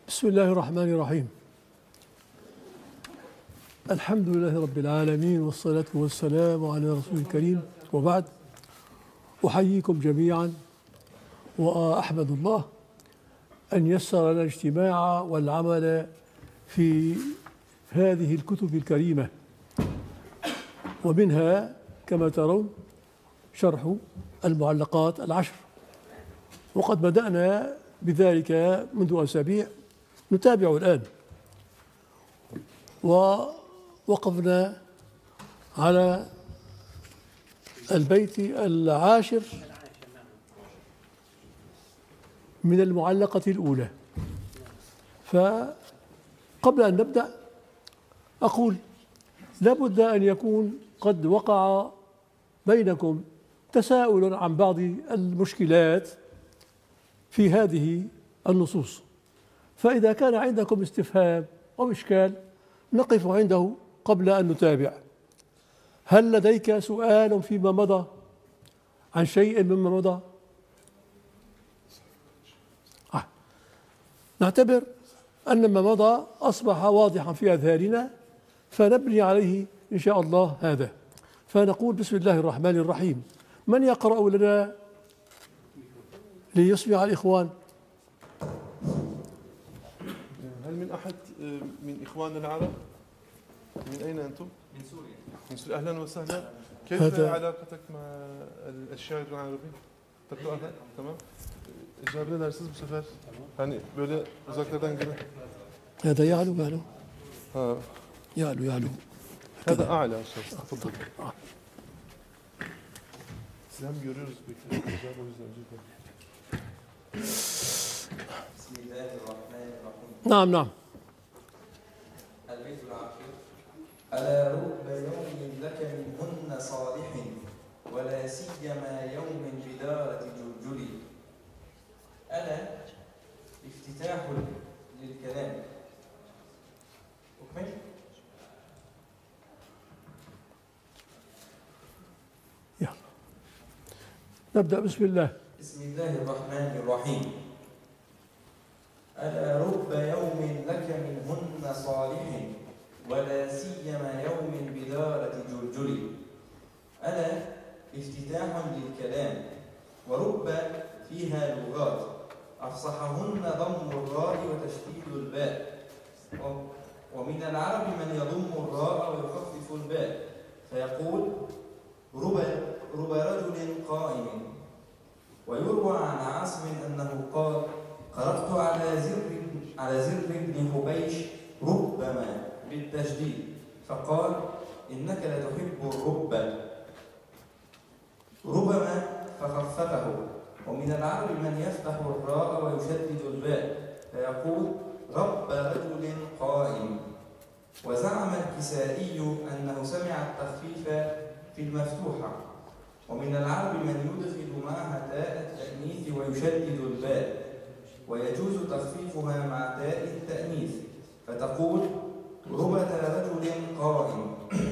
بسم الله الرحمن الرحيم. الحمد لله رب العالمين، والصلاة والسلام على رسول الكريم، وبعد. أحييكم جميعا وأحمد الله أن يسر لنا الاجتماع والعمل في هذه الكتب الكريمة، ومنها كما ترون شرح المعلقات العشر، وقد بدأنا بذلك منذ أسابيع، نتابع الآن. ووقفنا على البيت العاشر من المعلقة الأولى. فقبل أن نبدأ أقول لابد أن يكون قد وقع بينكم تساؤل عن بعض المشكلات في هذه النصوص، فإذا كان عندكم استفهام أو إشكال نقف عنده قبل أن نتابع. هل لديك سؤال فيما مضى عن شيء مما مضى؟ نعتبر أن ما مضى أصبح واضحا في أذهاننا، فنبني عليه إن شاء الله هذا. فنقول بسم الله الرحمن الرحيم. من يقرأ لنا ليسمع الإخوان؟ هل من أحد من إخواننا العرب؟ من أين أنتم؟ من سوريا. من سوريا، أهلا وسهلا. كيف علاقتك مع الشعر العربي؟ تقرأها؟ Tamam. İcabı ne dersiniz bu sefer? Hani böyle uzaklardan gelen. هذا يعلو. Ha. يعلو. هذا أعلى أشخاص. تفضل. Sizi hem görüyoruz peki. İcabı o yüzden önce. بسم الله الرحمن الرحيم. نعم. البيت العاشر. ألا رب يوم لك منهن صالح ولا سيما يوم بدارة جلجل. ألا افتتاح للكلام. أكمل؟ يلا نبدأ. بسم الله. بسم الله الرحمن الرحيم. ألا رب يوم لك منهن صالح ولا سيما يوم بدارة جلجل. ألا افتتاح للكلام ورب فيها لغات أفصحهن ضم الراء وتشديد الباء، ومن العرب من يضم الراء ويخفف الباء فيقول رب رجل قائم. ويروى عن عاصم أنه قال قرأت على زر بن حبيش ربما بالتشديد فقال إنك لتحب الرب ربما فخففه. ومن العرب من يفتح الراء ويشدد الباء فيقول رب رجل قائم. وزعم الكسائي أنه سمع التخفيف في المفتوحة. ومن العرب من يدخل معها تاء التأنيث ويشدد الباء، ويجوز تخفيفها مع تاء التأنيث فتقول ربة رجل قائم.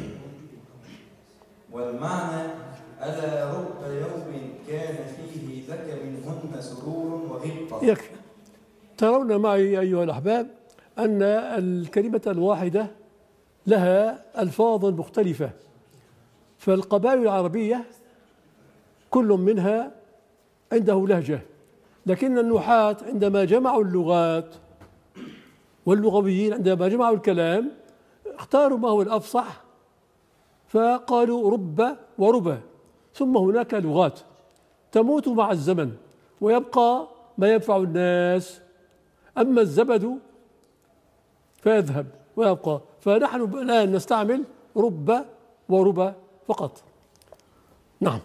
والمعنى ألا رب يوم كان فيه لك منهن سرور وغبطة. يكفي. ترون معي أيها الأحباب أن الكلمة الواحدة لها ألفاظ مختلفة، فالقبائل العربية كل منها عنده لهجة، لكن النحاة عندما جمعوا اللغات واللغويين عندما جمعوا الكلام اختاروا ما هو الأفصح فقالوا رب وربا. ثم هناك لغات تموت مع الزمن ويبقى ما ينفع الناس، أما الزبد فيذهب ويبقى. فنحن الآن نستعمل رب وربا فقط. نعم.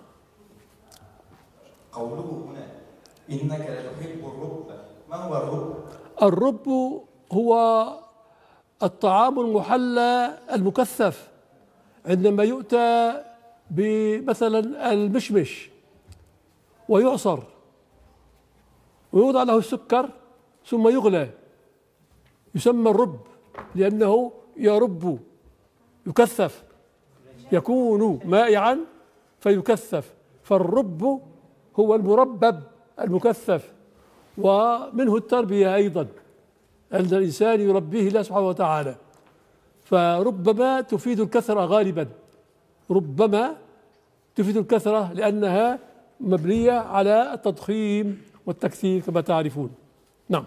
قوله هنا إنك لتحب الرب، ما هو الرب؟ الرب هو الطعام المحلى المكثف، عندما يؤتى بمثلا المشمش ويعصر ويوضع له السكر ثم يغلى يسمى الرب، لأنه يرب يكثف، يكون مائعا فيكثف. فالرب هو المربب المكثف، ومنه التربية أيضا. عند الإنسان يربيه الله سبحانه وتعالى. فربما تفيد الكثرة غالبا، ربما تفيد الكثرة لأنها مبنية على التضخيم والتكثير كما تعرفون. نعم.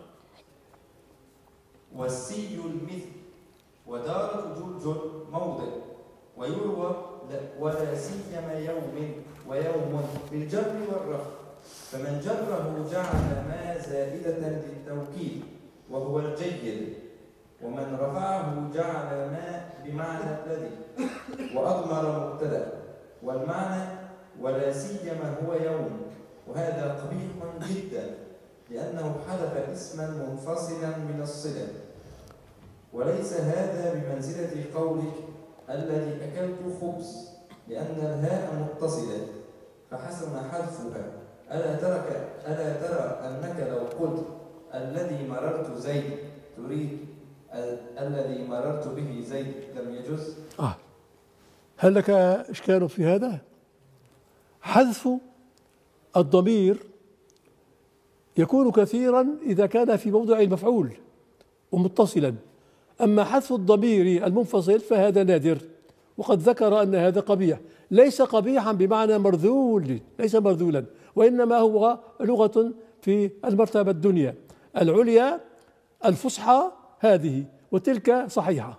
والسي المثل ودارة جلجل موضع ويروى ولا سيما يوم ويوم بالجر والرفع، فمن جره جعل ما زائدة للتوكيد وهو الجيد، ومن رفعه جعل ما بمعنى الذي وأضمر مبتدأ، والمعنى ولا سيما هو يوم، وهذا قبيح جدا لأنه حذف اسما منفصلا من الصلة، وليس هذا بمنزلة قولك الذي أكلت خبز، لأن الهاء متصلة فحسن حذفها. ألا ترى أنك لو قلت الذي مررت زيد تريد الذي مررت به زيد لم يجز؟ هل لك إشكال في هذا؟ حذف الضمير يكون كثيرا إذا كان في موضع المفعول ومتصلا، أما حذف الضمير المنفصل فهذا نادر، وقد ذكر أن هذا قبيح. ليس قبيحا بمعنى مرذول، ليس مرذولا، وإنما هو لغة في المرتبة الدنيا العليا الفصحى هذه، وتلك صحيحة.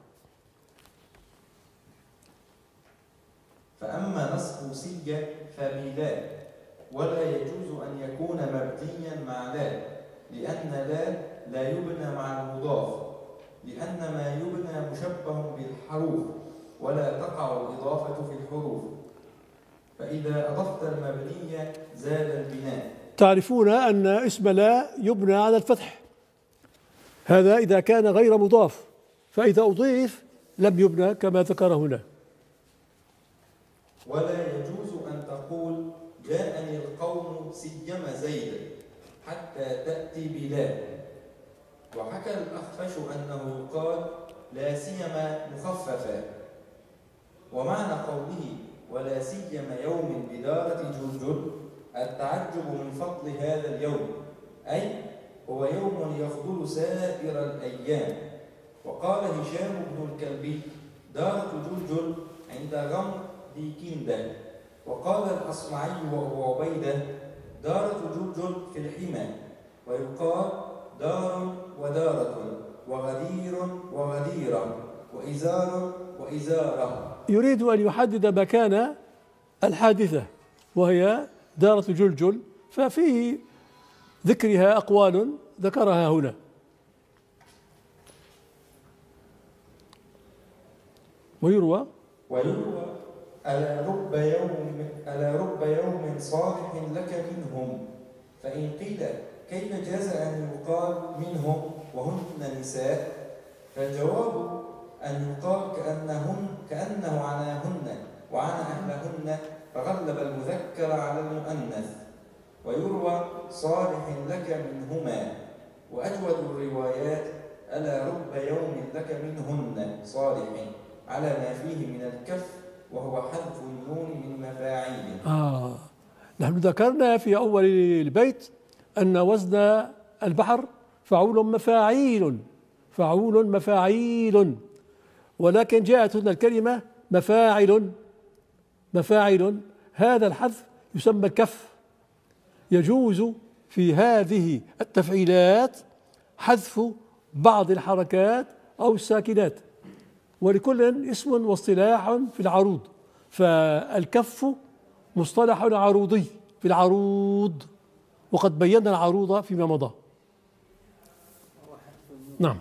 فأما نصب سي فبلا، ولا يجوز أن يكون مبنيا مع لا، لأن لا يبنى مع المضاف، لأن ما يبنى مشبه بالحروف ولا تقع الإضافة في الحروف، فإذا أضفت المبني زال البناء. تعرفون أن اسم لا يبنى على الفتح، هذا إذا كان غير مضاف، فإذا أضيف لم يبنى كما ذكر هنا. ولا يجوز أن تقول جاءني القوم سيما زيد حتى تأتي بلا. وحكى الأخفش أنه يقال لا سيما مخففا. ومعنى قوله ولا سيما يوم بدارة جلجل التعجب من فضل هذا اليوم، أي هو يوم يفضل سائر الأيام. وقال هشام بن الكلبي دارة جلجل عند غمر ذي كندة. وقال الأصمعي وأبو عبيدة دارة جلجل في الحمى، ويقال دار ودارة وغدير وغديرة وإزار وإزارة. يريد أن يحدد مكان الحادثة وهي دارة جلجل، ففيه ذكرها أقوال ذكرها هنا. ويروى ألا رب يوم صالح لك منهم، فإن قيل كيف جاز أن يقال منهم وهن نساء، فالجواب أن يقال كأنه عناهن وعن أهلهن، فغلب المذكر على المؤنث. ويروى صالح لك منهما. وأجود الروايات ألا رب يوم لك منهن صالح، على ما فيه من الكف وهو حذف النون من مفاعيل. نحن ذكرنا في أول البيت أن وزن البحر فعول مفاعيل، فعول مفاعيل، ولكن جاءت هنا الكلمة مفاعل. هذا الحذف يسمى كف. يجوز في هذه التفعيلات حذف بعض الحركات أو الساكنات، ولكل اسم واصطلاح في العروض، فالكف مصطلح عروضي في العروض، وقد بينا العروض فيما مضى. نعم.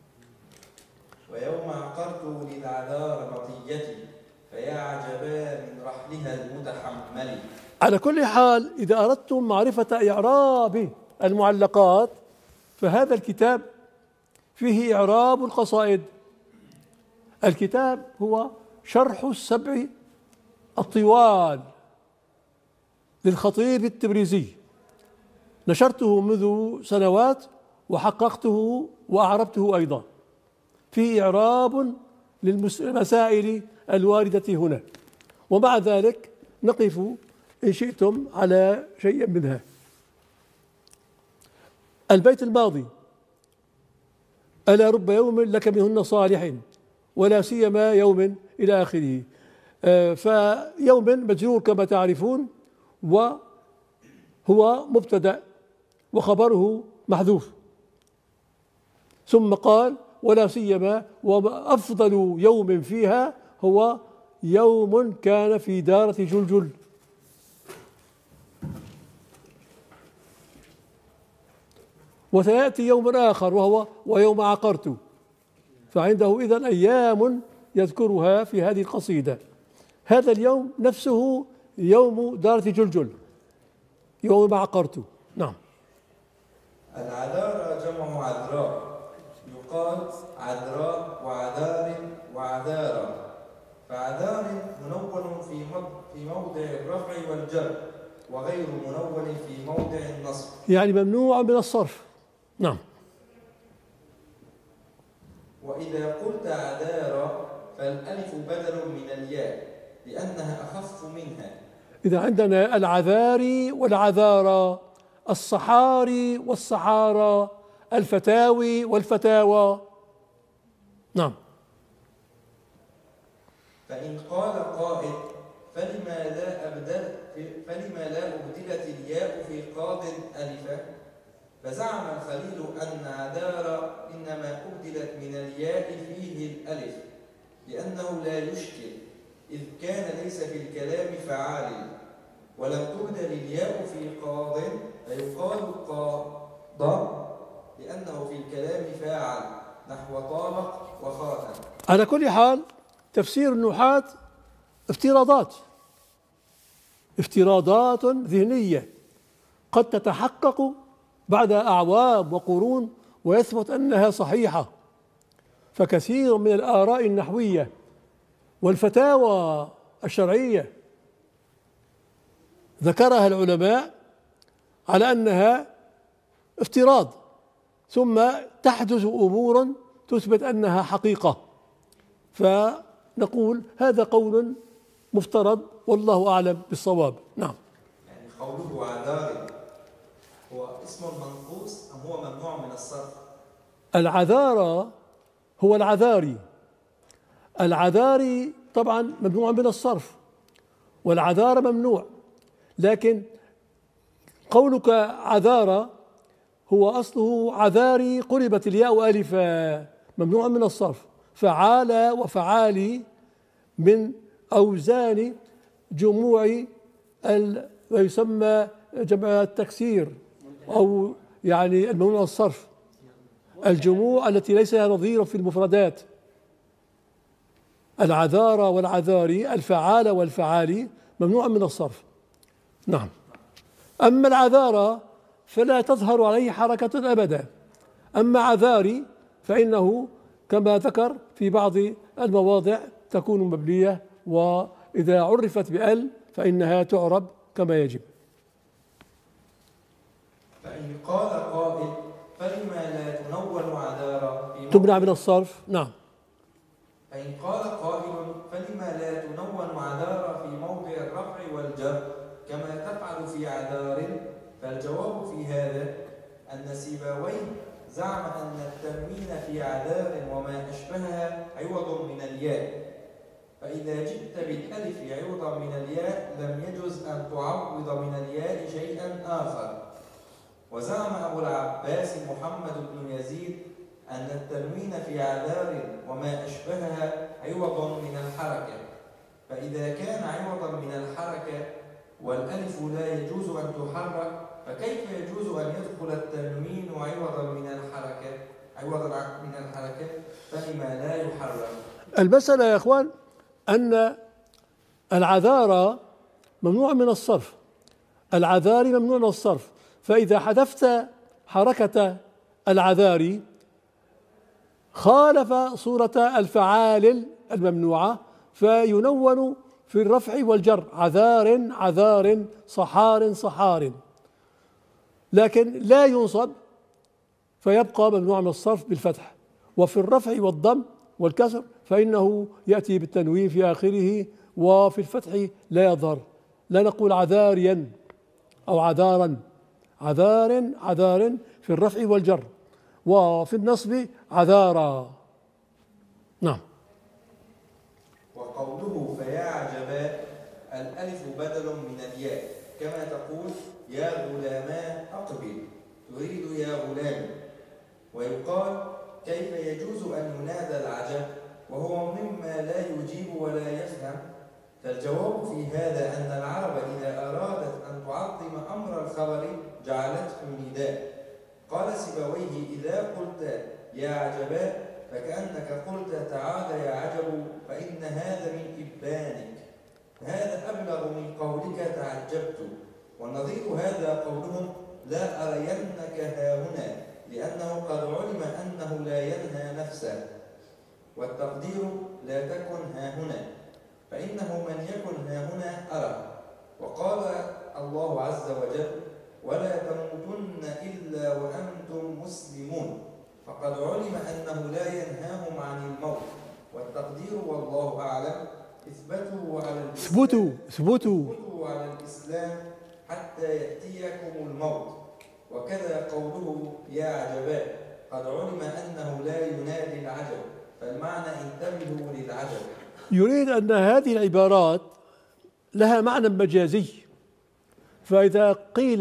ويوم عقرت للعذار مطيتي فيا عجبا من رحلها المتحمل. على كل حال إذا أردتم معرفة إعراب المعلقات فهذا الكتاب فيه إعراب القصائد. الكتاب هو شرح السبع الطوال للخطيب التبريزي، نشرته منذ سنوات وحققته وأعربته أيضا، فيه إعراب للمسائل الواردة هنا، ومع ذلك نقف إن شئتم على شيء منها. البيت الماضي ألا رب يوم لك منهن صالح ولا سيما يوم إلى آخره. فيوم مجرور كما تعرفون، وهو مبتدأ وخبره محذوف، ثم قال ولا سيما وأفضل يوم فيها هو يوم كان في دارة جلجل. وسيأتي يوم آخر وهو ويوم عقرت، فعنده إذن أيام يذكرها في هذه القصيدة. هذا اليوم نفسه يوم دارة جلجل، يوم عقرت. نعم. العذارى جمع عذراء، يقال عذراء وعذار وعذارى، فعذار منون في موضع الرفع والجر، وغير منون في موضع النصب، يعني ممنوع من الصرف. نعم. وإذا قلت عذارى فالألف بدل من الياء لأنها أخف منها. إذا عندنا العذاري والعذارى، الصحاري والصحارى، الفتاوي والفتاوى. نعم. فإن قال قائل فلما لا أبدلت الياء في قاض ألفا، فزعم الخليل أن عذارى إنما أبدلت من الياء فيه الألف لأنه لا يشكل، إذ كان ليس في الكلام فعال، ولم تبدل الياء في قاض فيقال قاض لأنه في الكلام فاعل، نحو طالق وخاتم. على كل حال تفسير النحاة افتراضات ذهنية قد تتحقق بعد أعوام وقرون ويثبت أنها صحيحة. فكثير من الآراء النحوية والفتاوى الشرعية ذكرها العلماء على أنها افتراض، ثم تحدث أمور تثبت أنها حقيقة، فنقول هذا قول مفترض والله أعلم بالصواب. نعم. يعني قوله عذاري هو اسم منقوص أم هو ممنوع من الصرف؟ العذارى هو العذاري. العذاري طبعا ممنوع من الصرف، والعذارى ممنوع، لكن قولك عذارى هو أصله عذاري قلبت الياء ألفا، ممنوع من الصرف. فعال وفعالي من أوزان جموع ويسمى جمع التكسير، أو يعني الممنوع من الصرف، الجموع التي ليس لها نظير في المفردات. العذارى والعذاري، الفعال والفعالي ممنوع من الصرف. نعم. أما العذارى فلا تظهر عليه حركة أبدا، أما عذاري فإنه كما ذكر في بعض المواضع تكون مبنية، وإذا عرفت بأل فإنها تعرب كما يجب. فإن قال قائل فلما لا تنون عذارى تمنع من الصرف. نعم. فإن قال قائل فلما لا تنون عذارى في موضع الرفع والجر كما تفعل في عذار، فالجواب في هذا أن سيبويه زعم أن التنوين في عذار وما أشبهها عوض من الياء، فإذا جئت بالألف عوضا من الياء لم يجز أن تعوض من الياء شيئا آخر. وزعم أبو العباس محمد بن يزيد أن التنوين في عذار وما أشبهها عوض من الحركة، فإذا كان عوضا من الحركة والألف لا يجوز أن تحرك، فكيف يجوز أن يدخل التنوين عوضا من الحركة فلما لا يحرك؟ المسألة يا إخوان أن العذارى ممنوع من الصرف، العذاري ممنوع من الصرف، فإذا حذفت حركة العذاري خالف صورة الفعال الممنوعة، فينون في الرفع والجر عذار عذار، صحار صحار، لكن لا ينصب فيبقى ممنوع من الصرف بالفتح. وفي الرفع والضم والكسر فإنه يأتي بالتنوين في آخره، وفي الفتح لا يظهر، لا نقول عذاريا أو عذارا، عذار عذار في الرفع والجر، وفي النصب عذارى. نعم. وقوله فيا عجبا الألف بدل من الياء كما تقول يا غلاما أقبل تريد يا غلام. ويقال كيف يجوز أن ينادى العجب وهو مما لا يجيب ولا يفهم. فالجواب في هذا أن العرب إذا أرادت أن تعظم أمر الخبر جعلته نداء. قال سيبويه إذا قلت يا عجبا فكأنك قلت تعال يا عجب فإن هذا من إبانك، هذا أبلغ من قولك تعجبت. والنظير هذا قولهم لا أرينك هاهنا لأنه قد علم أنه لا ينهى نفسه، والتقدير لا تكن هاهنا فإنه من يكن هاهنا أرى. وقال الله عز وجل ولا تموتن إلا وأنتم مسلمون، فقد علم أنه لا ينهاهم عن الموت. والتقدير والله أعلم اثبتوا على الإسلام حتى يأتيكم الموت. وكذا قوله يا عجبا قد علم أنه لا ينادي العجب، فالمعنى انتبهوا للعجب. يريد أن هذه العبارات لها معنى مجازي، فإذا قيل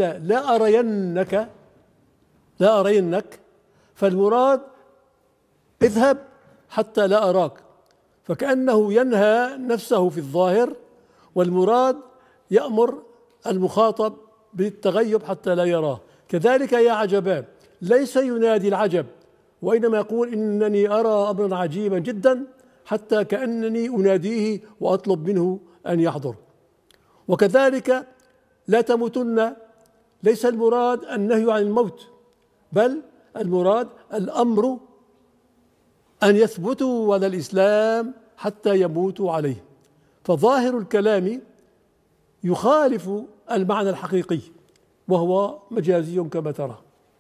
لا أرينك فالمراد اذهب حتى لا أراك، فكأنه ينهى نفسه في الظاهر، والمراد يأمر المخاطب بالتغيب حتى لا يراه. كذلك يا عجبا ليس ينادي العجب، وإنما يقول إنني أرى أمرا عجيبا جدا حتى كأنني أناديه وأطلب منه أن يحضر. وكذلك لا تموتن ليس المراد النهي عن الموت، بل المراد الأمر أن يثبتوا على الإسلام حتى يموتوا عليه. فظاهر الكلام يخالف المعنى الحقيقي وهو مجازي كما ترى.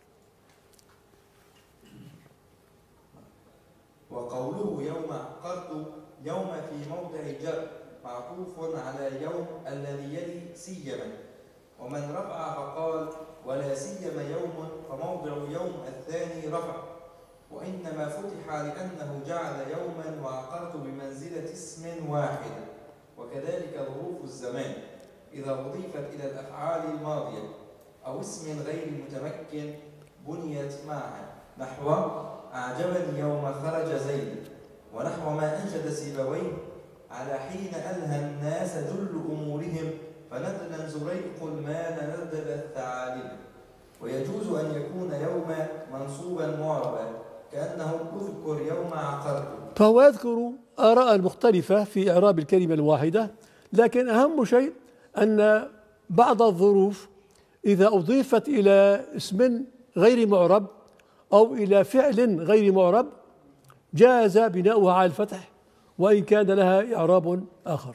وقوله يوم عقرت يوم في موضع جر معطوف على يوم الذي يلي سيما، ومن رفع فقال ولا سيما يوم فموضع يوم الثاني رفع، وإنما فتح لأنه جعل يوما وعقرت بمنزلة اسم واحد. وكذلك ظروف الزمان إذا أضيفت إلى الأفعال الماضية أو اسم غير متمكن بنيت معا، نحو أعجبني يوم خرج زيد، ونحو ما أنشد سيبويه على حين ألهى الناس جل أمورهم فندلا زريق المال ندل الثعالب. ويجوز أن يكون يوم منصوبا معربا كأنه أذكر يوم عقرت. فهو يذكر آراء مختلفة في إعراب الكلمة الواحدة، لكن أهم شيء أن بعض الظروف إذا أضيفت إلى اسم غير معرب أو إلى فعل غير معرب جاز بناؤها على الفتح وإن كان لها إعراب آخر،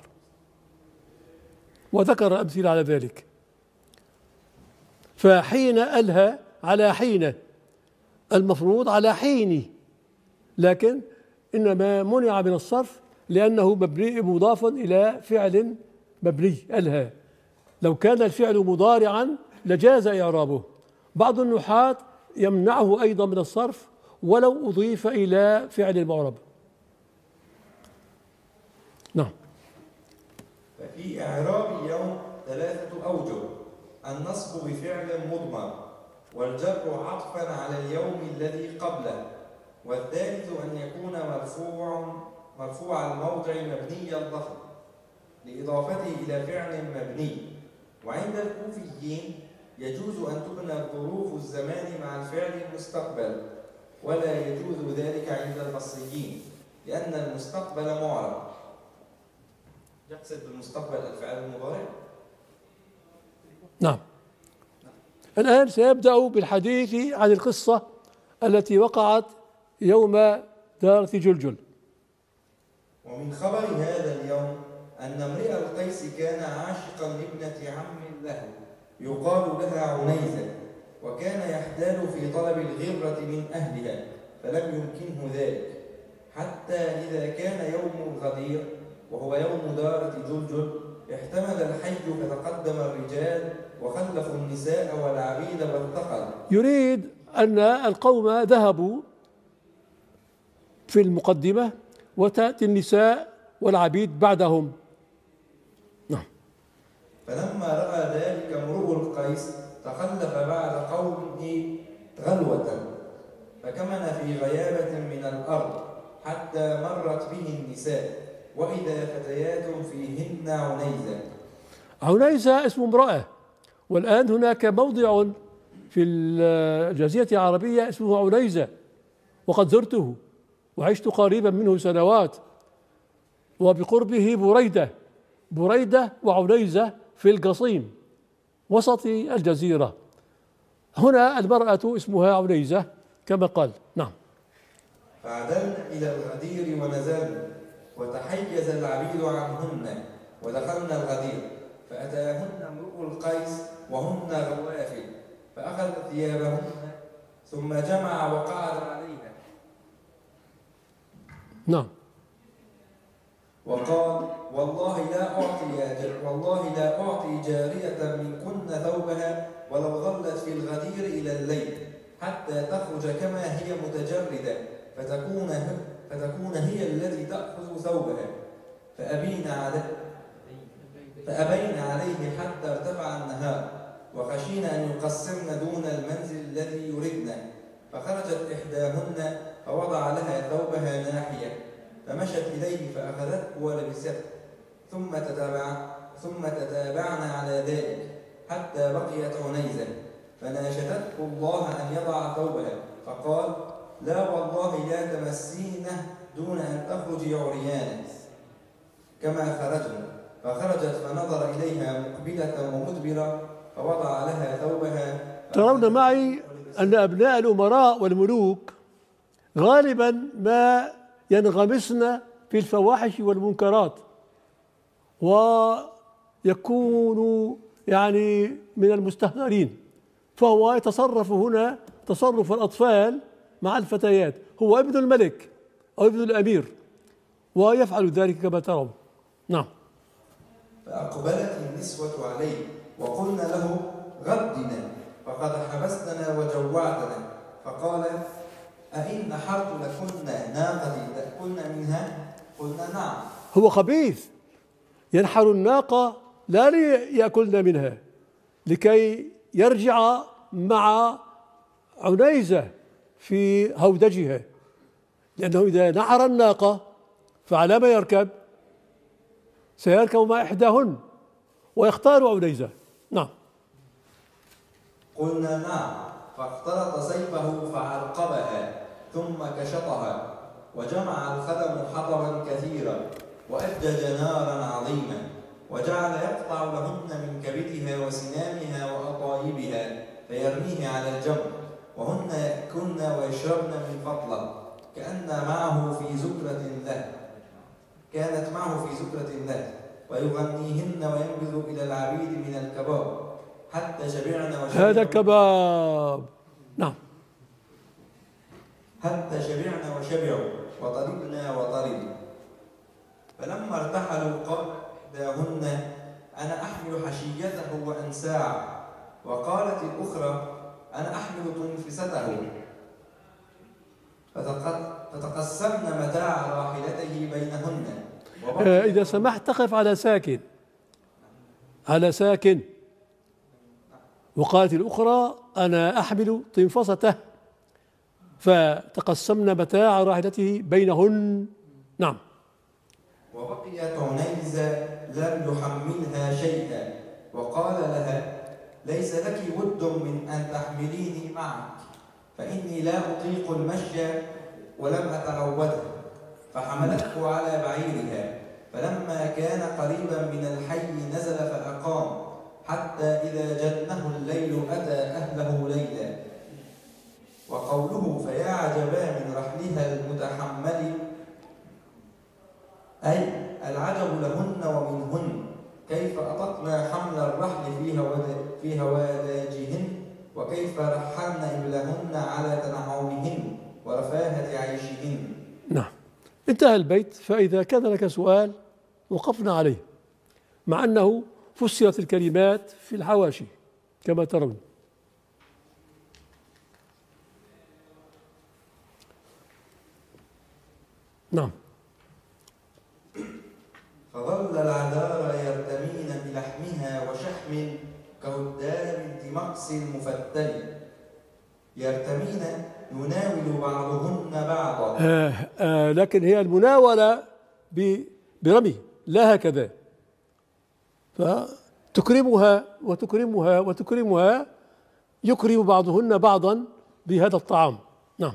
وذكر أمثلة على ذلك. فحين ألهى على حين، المفروض على حين، لكن إنما منع من الصرف لأنه مبني مضاف إلى فعل مبني ألهى. لو كان الفعل مضارعا لجاز إعرابه. بعض النحاة يمنعه أيضا من الصرف ولو أضيف إلى فعل معرب. نعم. ففي إعراب يوم 3 أوجه: النصب بفعل مضمر، والجر عطفا على اليوم الذي قبله، والثالث أن يكون مرفوع الموضع مبني اللفظ لإضافته إلى فعل مبني. وعند الكوفيين يجوز أن تبنى ظروف الزمان مع الفعل المستقبل، ولا يجوز ذلك عند البصريين لأن المستقبل معرب. يقصد بالمستقبل الفعل المضارع. نعم. الآن سيبدأ بالحديث عن القصة التي وقعت يوم دارة جلجل. ومن خبر هذا اليوم أن امرئ القيس كان عاشقا لابنة عم له يقال لها عنيزة، وكان يحتال في طلب الغرة من أهلها فلم يمكنه ذلك، حتى إذا كان يوم الغدير وهو يوم دارة جلجل احتمل الحي فتقدم الرجال وخلفوا النساء والعبيد والثقل. يريد أن القوم ذهبوا في المقدمة وتأتي النساء والعبيد بعدهم. نعم. فلما رأى ذلك امرؤ القيس تخلف بعد قومه غلوة فكمن في غيابة من الأرض حتى مرت به النساء وإذا فتيات فيهن عنيزة. عنيزة اسم امرأة، والآن هناك موضع في الجزيرة العربية اسمه عنيزة، وقد زرته وعشت قريبا منه سنوات، وبقربه بريدة وعنيزة في القصيم وسط الجزيرة. هنا المرأة اسمها عنيزة كما قال. نعم. فعدلن إلى الغدير ونزلن وتحيز العبيد عنهن ودخلن الغدير فأتاهن امرؤ القيس وهن غوافل فأخذ ثيابهن ثم جمع وقعد عليها. نعم. وقال والله لا أعطي جارية منكن ثوبها ولو ظلت في الغدير إلى الليل حتى تخرج كما هي متجردة فتكون هي التي تأخذ ثوبها فأبين عليه حتى ارتفع النهار وخشينا أن يقسمن دون المنزل الذي يردن فخرجت إحداهن فوضع لها ثوبها ناحية فمشت إليه فأخذته ولبسته ثم تتابعن على ذلك حتى بقيت عنيزة فناشدته الله أن يضع ثوبها فقال لا والله لا تمسينه دون أن تخرجي عريانا كما خرجنا فخرجت فنظر إليها مقبلة ومدبرة فوضع لها ثوبها. ترون معي أن أبناء الأمراء والملوك غالبا ما ينغمسن في الفواحش والمنكرات ويكون يعني من المستهترين، فهو يتصرف هنا تصرف الأطفال مع الفتيات، هو ابن الملك أو ابن الأمير ويفعل ذلك كما ترون. نعم. فأقبلت النسوة عليه وقلنا له غدنا فقد حبستنا وجوعتنا فقال أئن نحرت لكن ناقتي تأكلن منها؟ قلنا نعم. هو خبيث ينحر الناقة لا ليأكلن منها لكي يرجع مع عنيزة في هودجها، لأنه إذا نحر الناقة فعلى ما يركب؟ سيركب مع إحداهن ويختار عنيزة. نعم. قلنا نعم فاختلط سيفه فعرقبها ثم كشطها وجمع الخدم حطبا كثيرا وأجج نارا عظيما وجعل يقطع لهن من كبدها وسنامها وأطايبها فيرميه على الجمر وهن يأكلن ويشربن من فضله كانت معه في زكرة له ويغنيهن وينبذ إلى العبيد من الكباب حتى شبعن وشبعوا. هذا كباب. نعم. حتى شبعن وشبعوا وطربنا وطربوا. فلما ارتحلوا قال إحداهن أنا أحمل حشيته وأنساعه وقالت الأخرى أنا أحمل تنفسته فتقسمن متاع راحلته بينهن. إذا سمحت تقف على ساكن. وقالت الأخرى أنا أحمل تنفسته فتقسمن متاع راحلته بينهن. نعم. وبقيت عنيزة لم يحملها شيئا وقال لها ليس لك ود من أن تحمليني معك فإني لا أطيق المشي ولم أتعودها فحملته على بعيرها فلما كان قريبا من الحي نزل فأقام حتى إذا جنه الليل أتى أهله ليلا. وقوله فيا عجبا من رحلها المتحمل أي العجب لهن ومنهن كيف أطقنا حمل الرحل في هواداجهن وكيف رحلن إبلهن على تنعمهن ورفاهة عيشهن. نعم. انتهى البيت. فإذا كان لك سؤال وقفنا عليه مع أنه فسرت الكلمات في الحواشي كما ترون. نعم. فظل العذارى يرتمين بلحمها وشحم كهداب الدمقس المفتل يرتمين يناول بعضهن بعضا. لكن هي المناولة برمي، لا هكذا. فتكرمها وتكرمها وتكرمها، يكرم بعضهن بعضا بهذا الطعام. نعم.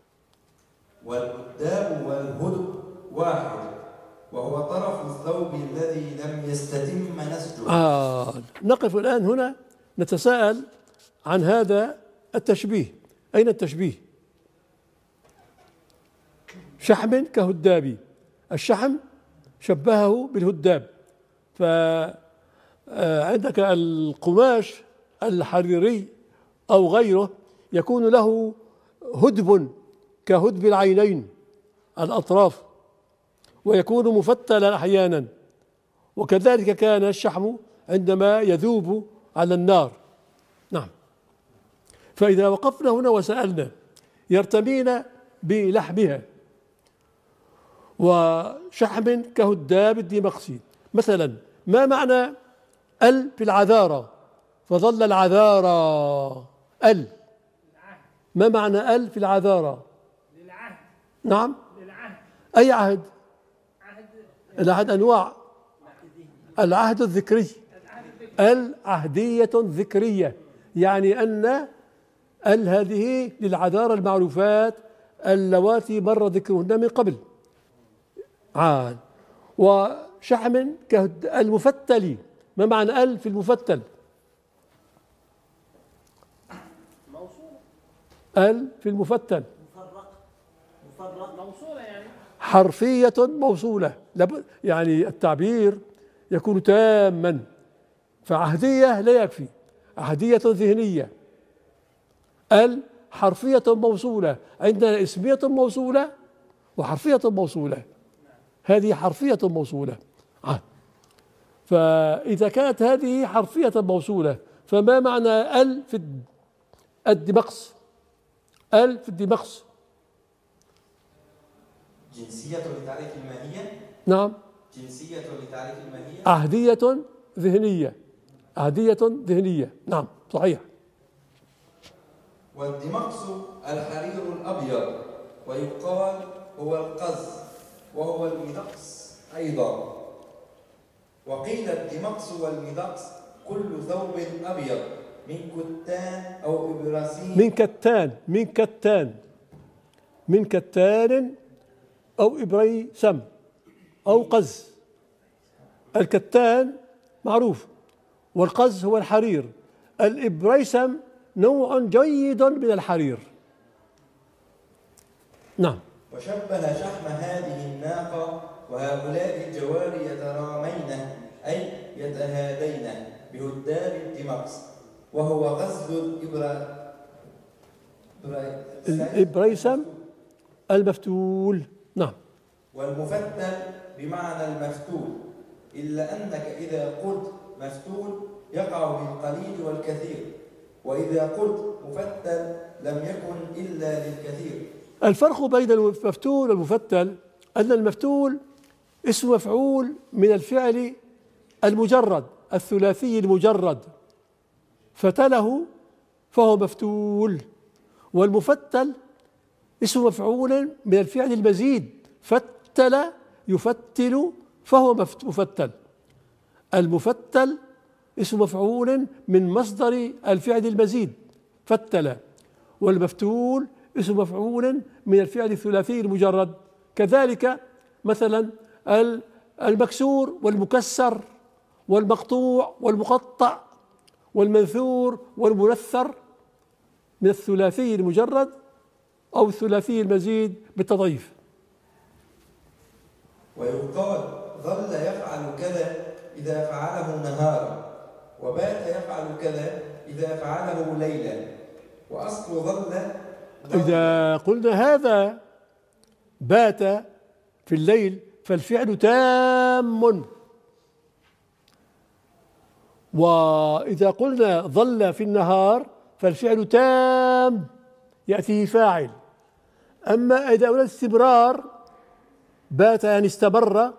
والهداب والهدب واحد، وهو طرف الثوب الذي لم يستتم نسجه. نقف الآن هنا نتساءل عن هذا التشبيه. أين التشبيه؟ شحم كهداب، الشحم شبهه بالهداب. فعندك القماش الحريري أو غيره يكون له هدب كهدب العينين الأطراف، ويكون مفتلا أحيانا، وكذلك كان الشحم عندما يذوب على النار. نعم. فإذا وقفنا هنا وسألنا يرتمين بلحمها وشحم كهداب الدمقسي، مثلا ما معنى ال في العذارى؟ فظل العذارى ال، ما معنى ال في العذارى؟ للعهد. نعم. للعهد. أي عهد؟ العهد أنواع. العهد الذكري، العهدية الذكرية، يعني أن ال هذه للعذارى المعروفات اللواتي مر ذكرهن من قبل. وشحم المفتل، ما معنى ال في المفتل؟ ال في المفتل مفرق موصولة، يعني حرفية موصولة، يعني التعبير يكون تاما، فعهدية لا يكفي، عهدية ذهنية. ال حرفية موصولة، عندنا اسمية موصولة وحرفية موصولة، هذه حرفية موصولة. فإذا كانت هذه حرفية موصولة، فما معنى ال في الدمقس؟ ال في الدمقس جنسية لتعريف الماهية. نعم. جنسية لتعريف الماهية. عهدية ذهنية، عهدية ذهنية. نعم صحيح. والدمقس الحرير الأبيض، ويقال هو القز، وهو المدقس أيضا. وقيل الدمقس والمدقس كل ثوب أبيض من كتان أو إبراسين. من كتان أو إبريسم أو قز. الكتان معروف، والقز هو الحرير. الإبريسم نوع جيد من الحرير. نعم. وشبه شحم هذه الناقة وهؤلاء الجواري يترامين أي يتهادين بهداب الدمقس، وهو غزل الإبريسم المفتول. نعم. والمفتل بمعنى المفتول، إلا أنك إذا قلت مفتول يقع بالقليل والكثير، وإذا قلت مفتل لم يكن إلا للكثير. الفرق بين المفتول والمفتل أن المفتول اسم مفعول من الفعل المجرد الثلاثي المجرد، فتله فهو مفتول. والمفتل اسم مفعول من الفعل المزيد، فتل يفتل فهو مفتل. المفتل اسم مفعول من مصدر الفعل المزيد فتل، والمفتول اسم مفعول من الفعل الثلاثي المجرد. كذلك مثلا المكسور والمكسر والمقطوع والمقطع والمنثور والمنثر من الثلاثي المجرد أو الثلاثي المزيد بالتضعيف. ويقال ظل يفعل كذا إذا فعله نهارا، وبات يفعل كذا إذا فعله ليلا. وأصل ظل إذا قلنا هذا بات في الليل فالفعل تام، وإذا قلنا ظل في النهار فالفعل تام يأتيه فاعل. أما إذا قلنا استمرار بات يعني استمر،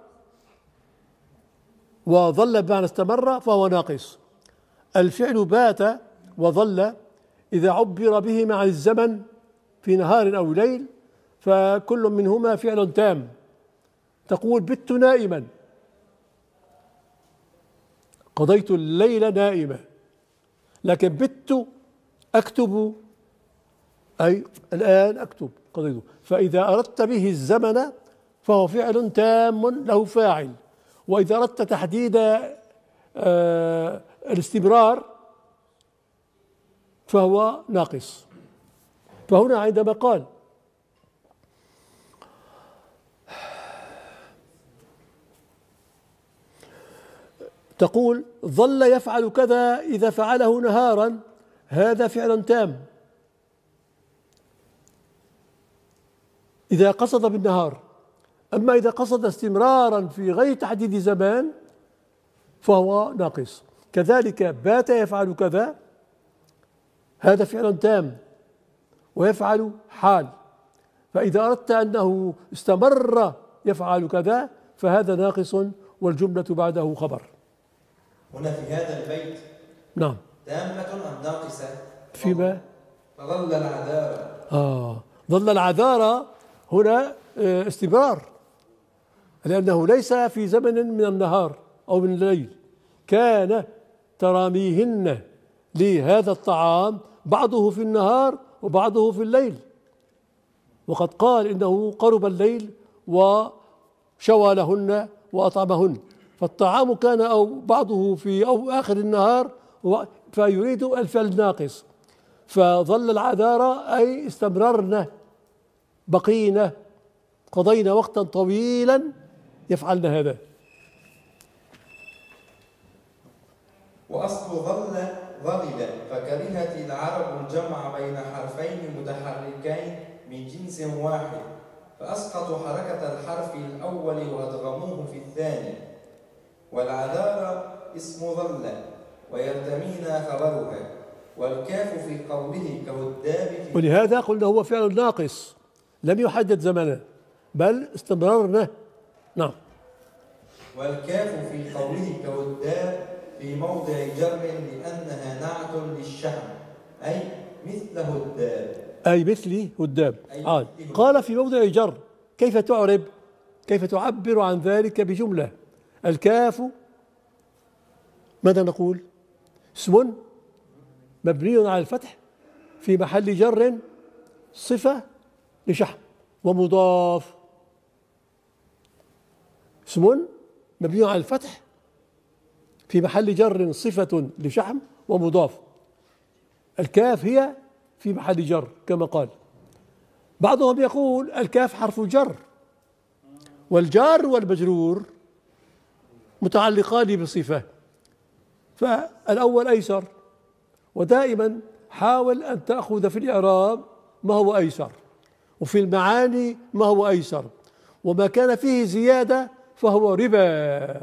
وظل بمعنى استمر فهو ناقص. الفعل بات وظل إذا عبر بهما عن الزمن في نهار أو ليل فكل منهما فعل تام. تقول بت نائما، قضيت الليل نائما، لكن بت أكتب، أي الآن أكتب قضيته. فإذا أردت به الزمن فهو فعل تام له فاعل، وإذا أردت تحديد الاستمرار فهو ناقص. فهنا عندما قال تقول ظل يفعل كذا إذا فعله نهارا، هذا فعل تام إذا قصد بالنهار. أما إذا قصد استمرارا في غير تحديد زمان فهو ناقص. كذلك بات يفعل كذا، هذا فعل تام ويفعل حال. فإذا أردت أنه استمر يفعل كذا فهذا ناقص والجملة بعده خبر. هنا في هذا البيت نعم تامة أم ناقصة؟ فيما فظل العذارى. ظل العذارى هنا استمرار، لأنه ليس في زمن من النهار أو من الليل. كان تراميهن لهذا الطعام بعضه في النهار وبعضه في الليل، وقد قال إنه قرب الليل وشوى لهن وأطعمهن، فالطعام كان أو بعضه في أو آخر النهار، فيريد الفعل الناقص. فظل العذارى أي استمررنا، بقينا، قضينا وقتا طويلا يفعلن هذا. وأصل ظل ظلل، فكرهت العرب الجمع بين حرفين متحركين من جنس واحد، فأسقطوا حركة الحرف الأول وأدغموه في الثاني. والعذارى اسم ظل ويرتمينا خبرها، والكاف في قوله كهداب. ولهذا قلنا هو فعل ناقص لم يحدد زمنا بل استمررنا. نعم. والكاف في قوله كهداب في موضع جر لأنها نعت للشحم، أي مثل هداب، أي مثل هداب. قال في موضع جر. كيف تعرب؟ كيف تعبر عن ذلك بجملة؟ الكاف ماذا نقول؟ اسم مبني على الفتح في محل جر صفة لشحم ومضاف. اسم مبني على الفتح في محل جر صفة لشحم ومضاف. الكاف هي في محل جر كما قال. بعضهم يقول الكاف حرف جر، والجار والمجرور متعلقان بصفة، فالأول أيسر. ودائما حاول أن تأخذ في الإعراب ما هو أيسر، وفي المعاني ما هو أيسر، وما كان فيه زيادة فهو ربا.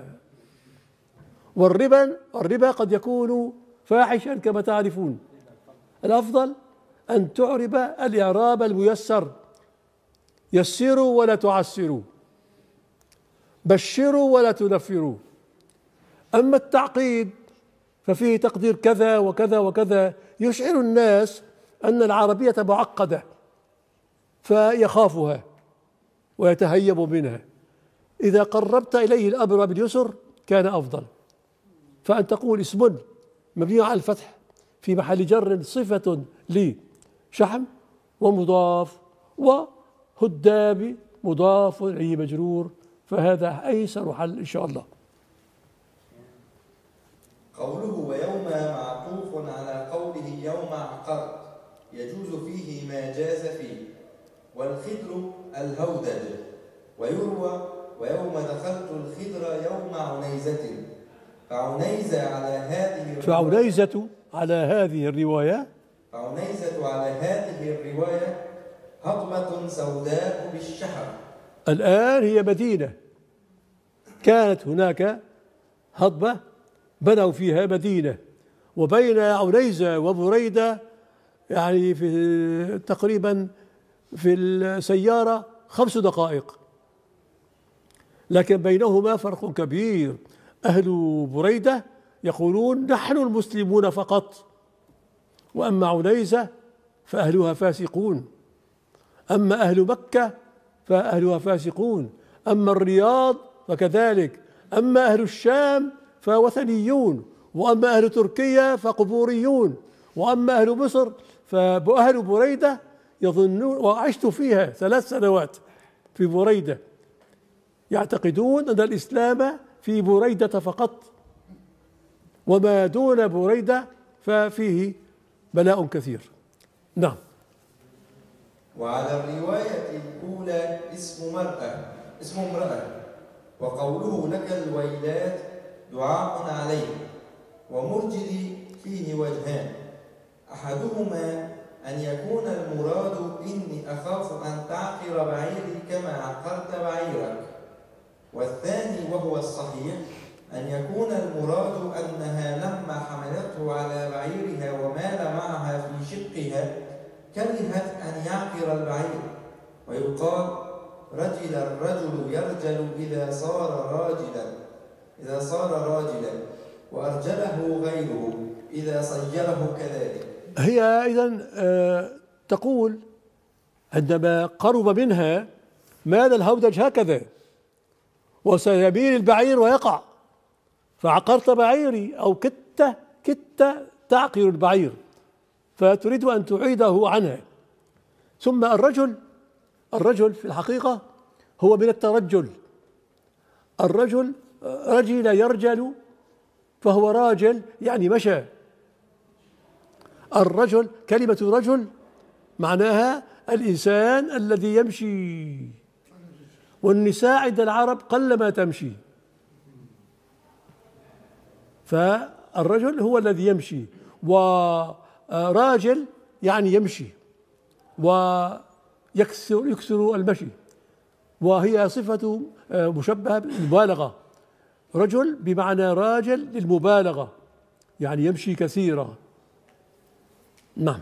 والربا قد يكون فاحشا كما تعرفون. الأفضل أن تعرب الإعراب الميسر، يسروا ولا تعسروا، بشروا ولا تنفروا. أما التعقيد ففيه تقدير كذا وكذا وكذا يشعر الناس أن العربية معقدة فيخافها ويتهيب منها. إذا قربت إليه الأمر باليسر كان أفضل. فأن تقول اسم مبني على الفتح في محل جر صفة لشحم ومضاف، وهداب مضاف إليه مجرور، فهذا أيسر حل إن شاء الله. قوله ويوم معطوف على قوله يوم عقرت، يجوز فيه ما جاز فيه. والخدر الهودج، ويروى ويوم دخلت الخدر يوم عنيزة، فعنيزة على هذه الرواية هضبة سوداء بالشحر. الآن هي مدينة، كانت هناك هضبة بنوا فيها مدينة، وبين عنيزة وبريدة يعني في تقريبا في السيارة 5 دقائق. لكن بينهما فرق كبير. أهل بريدة يقولون نحن المسلمون فقط، وأما عنيزة فأهلها فاسقون، أما أهل مكة فأهلها فاسقون، أما الرياض فكذلك، أما أهل الشام فوثنيون، وأما أهل تركيا فقبوريون، وأما أهل مصر فأهل بريدة يظنون، وعشت فيها 3 سنوات في بريدة، يعتقدون أن الإسلام في بريدة فقط، وما دون بريدة ففيه بلاء كثير. نعم. وعلى الرواية الأولى اسم امرأة، وقوله لك الويلات دعاء عليه. ومرجد فيه وجهان، أحدهما أن يكون المراد إني أخاف أن تعقر بعيري كما عقرت بعيرك، والثاني وهو الصحيح أن يكون المراد أنها لما حملته على بعيرها ومال معها في شقها كرهت أن يعقر البعير، ويقال رجل الرجل يرجل إذا صار راجلا وأرجله غيره إذا صيره كذلك. هي إذن تقول عندما قرب منها مال الهودج هكذا وسيميل البعير ويقع، فعقرت بعيري أو كدت تعقر البعير، فتريد أن تعيده عنها. ثم الرجل في الحقيقة هو من الترجل. الرجل رجل يرجل فهو راجل يعني مشى. الرجل كلمة رجل معناها الإنسان الذي يمشي، والنساء عند العرب قلما تمشي، فالرجل هو الذي يمشي، وراجل يعني يمشي ويكثر المشي، وهي صفة مشبهة بالمبالغة. رجل بمعنى راجل للمبالغة، يعني يمشي كثيرا. نعم.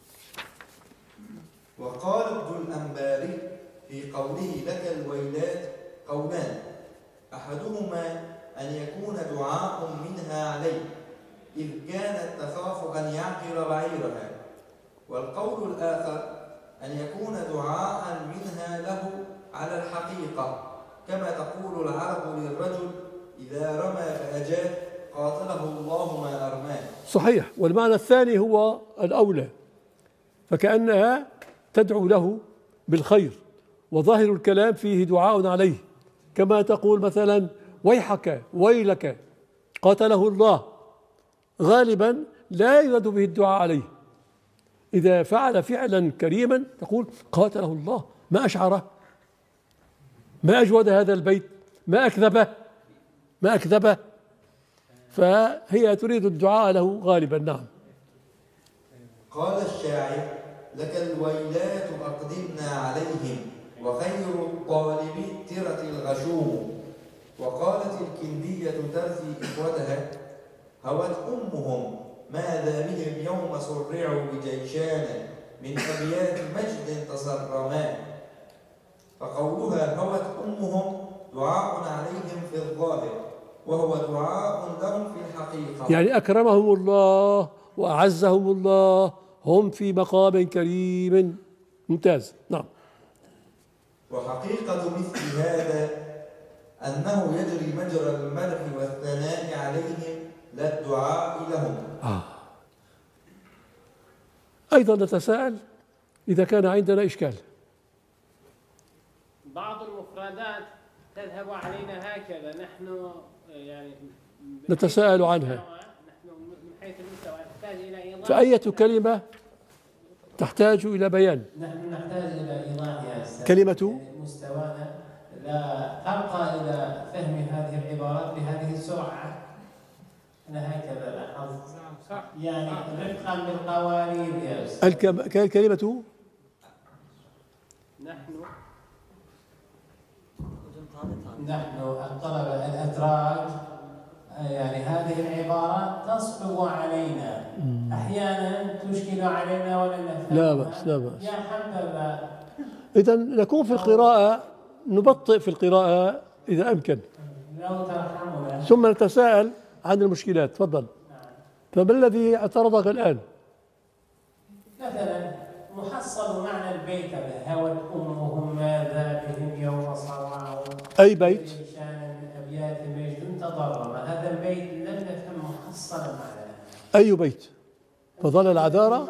وقال ابن الأنباري في قوله لك الويلات قولان، أحدهما أن يكون دعاء منها عليه إذ كانت تخاف أن يعقر بعيرها، والقول الآخر أن يكون دعاء منها له على الحقيقة، كما تقول العرب للرجل إذا رمى فأجاب قاتله الله ما أرماه. صحيح. والمعنى الثاني هو الأولى، فكأنها تدعو له بالخير، وظاهر الكلام فيه دعاء عليه، كما تقول مثلا ويحك ويلك قاتله الله، غالبا لا يراد به الدعاء عليه. إذا فعل فعلا كريما تقول قاتله الله، ما أشعره، ما أجود هذا البيت، ما أكذبه، فهي تريد الدعاء له غالبا. نعم. قال الشاعر لك الويلات أقدمنا عليهم وخير الطالب الترة الغشوم. وقالت الكندية ترثي إخوتها هوت أمهم ماذا بهم يوم صرعوا بجيشان من أبيات مجد تصرما. فقولها هوت أمهم دعاء عليهم في الظاهر، وهو دعاء لهم في الحقيقة، يعني أكرمهم الله وأعزهم الله، هم في مقام كريم ممتاز. نعم. وحقيقة مثل هذا أنه يجري مجرى المدح والثناء عليهم لا الدعاء لهم. أيضا نتساءل إذا كان عندنا إشكال. بعض المفردات تذهب علينا هكذا، نحن يعني نتساءل عنها. نحن من حيث المستوى نحتاج إلى إيضاح. فأية كلمة تحتاج إلى بيان؟ نحن نحتاج إلى إيضاح يا أستاذ. كلمة مستوانا لا ترقى إلى فهم هذه العبارات بهذه السرعة. أنا هكذا لاحظت، يعني رفقا بالقوانين يا أستاذ. الكلمة نحن الطلبة الأتراك، يعني هذه العبارات تصعب علينا أحيانا، تشكل علينا ولا نفهمها. لا بأس. يا حبذا إذا نكون في القراءة نبطئ في القراءة إذا أمكن، لو ترحمنا. ثم نتساءل عن المشكلات. تفضل. فما الذي اعترضك الآن؟ مثلا محصل معنى البيت هوت أمهم ماذا بهم يوم صرعوا. أي بيت؟ شان من أبيات مجد تضرم. هذا البيت لم نفهم محصل معناه. أي بيت؟ فظل العذارى،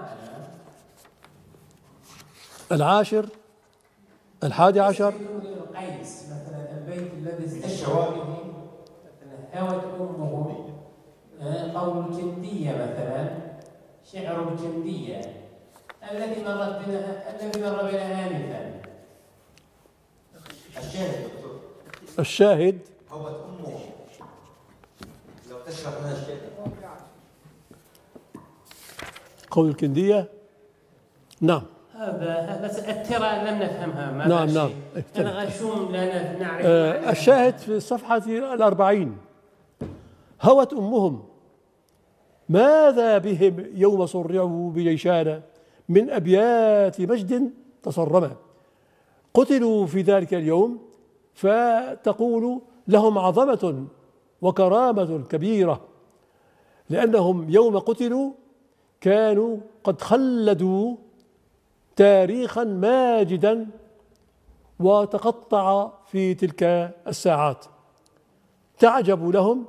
العاشر، 11. القيس مثلا البيت الذي استشعر به هوت أمهم. قول الكندية مثلا، شعر الكندية الذي مر بنا آنفا. الشاهد هوت أمهم. لو تشرح لنا الشاهد. قول الكندية. نعم. هذا بس الترى لم نفهمها. نعم. أنا غشوم لا نعرف. الشاهد في الصفحة 40. هوت أمهم ماذا بهم يوم صرعوا بجيشان من أبيات مجد تصرما. قتلوا في ذلك اليوم، فتقول لهم عظمة وكرامة كبيرة، لأنهم يوم قتلوا كانوا قد خلدوا تاريخا ماجدا وتقطع في تلك الساعات. تعجب لهم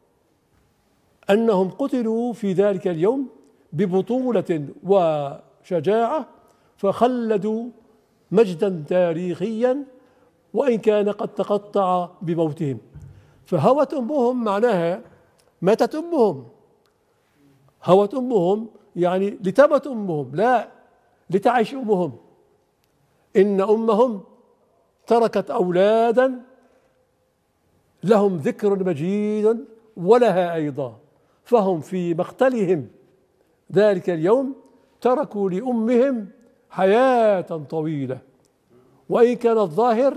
أنهم قتلوا في ذلك اليوم ببطولة وشجاعة، فخلدوا مجدا تاريخيا وإن كان قد تقطع بموتهم. فهوت أمهم معناها ماتت أمهم. هوت أمهم يعني لتمت أمهم، لا لتعيش أمهم. إن أمهم تركت أولادا لهم ذكر مجيد ولها أيضا، فهم في مقتلهم ذلك اليوم تركوا لأمهم حياة طويلة، وإن كان الظاهر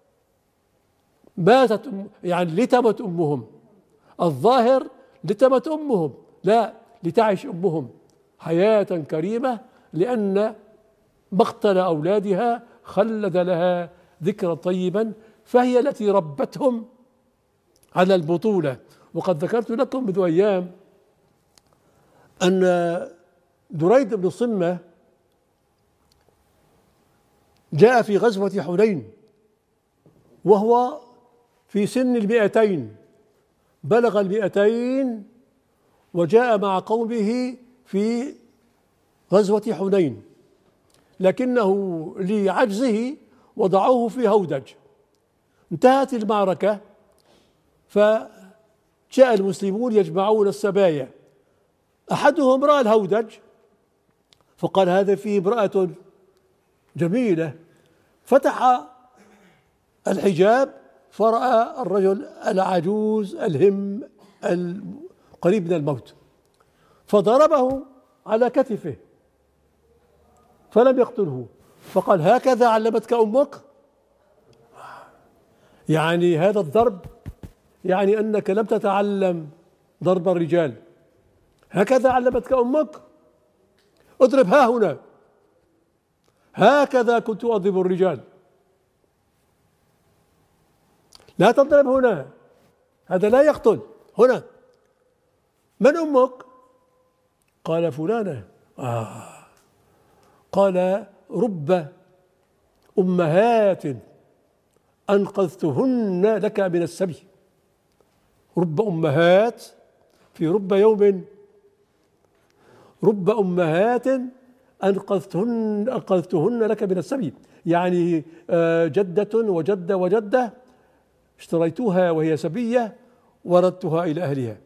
ماتت يعني لتمت أمهم. الظاهر لتمت أمهم، لا لتعيش أمهم حياة كريمة، لأن مقتل أولادها خلد لها ذكرا طيبا، فهي التي ربتهم على البطولة. وقد ذكرت لكم منذ أيام أن دريد بن صمة جاء في غزوة حنين وهو في سن 200، بلغ 200 وجاء مع قومه في غزوة حنين، لكنه لعجزه وضعوه في هودج. انتهت المعركة، فجاء المسلمون يجمعون السبايا. أحدهم رأى الهودج فقال هذا فيه امرأة جميلة، فتح الحجاب فرأى الرجل العجوز الهم القريب من الموت، فضربه على كتفه فلم يقتله، فقال هكذا علمتك أمك؟ يعني هذا الضرب يعني أنك لم تتعلم ضرب الرجال، هكذا علمتك أمك؟ اضرب ها هنا، هكذا كنت أضرب الرجال، لا تضرب هنا، هذا لا يقتل، هنا. من أمك؟ قال فلانة. قال رب أمهات أنقذتهن لك من السبي. رب أمهات في رب يوم، رب أمهات أنقذتهن لك من السبي، يعني جدة وجدة وجدة اشتريتها وهي سبية وردتها إلى أهلها.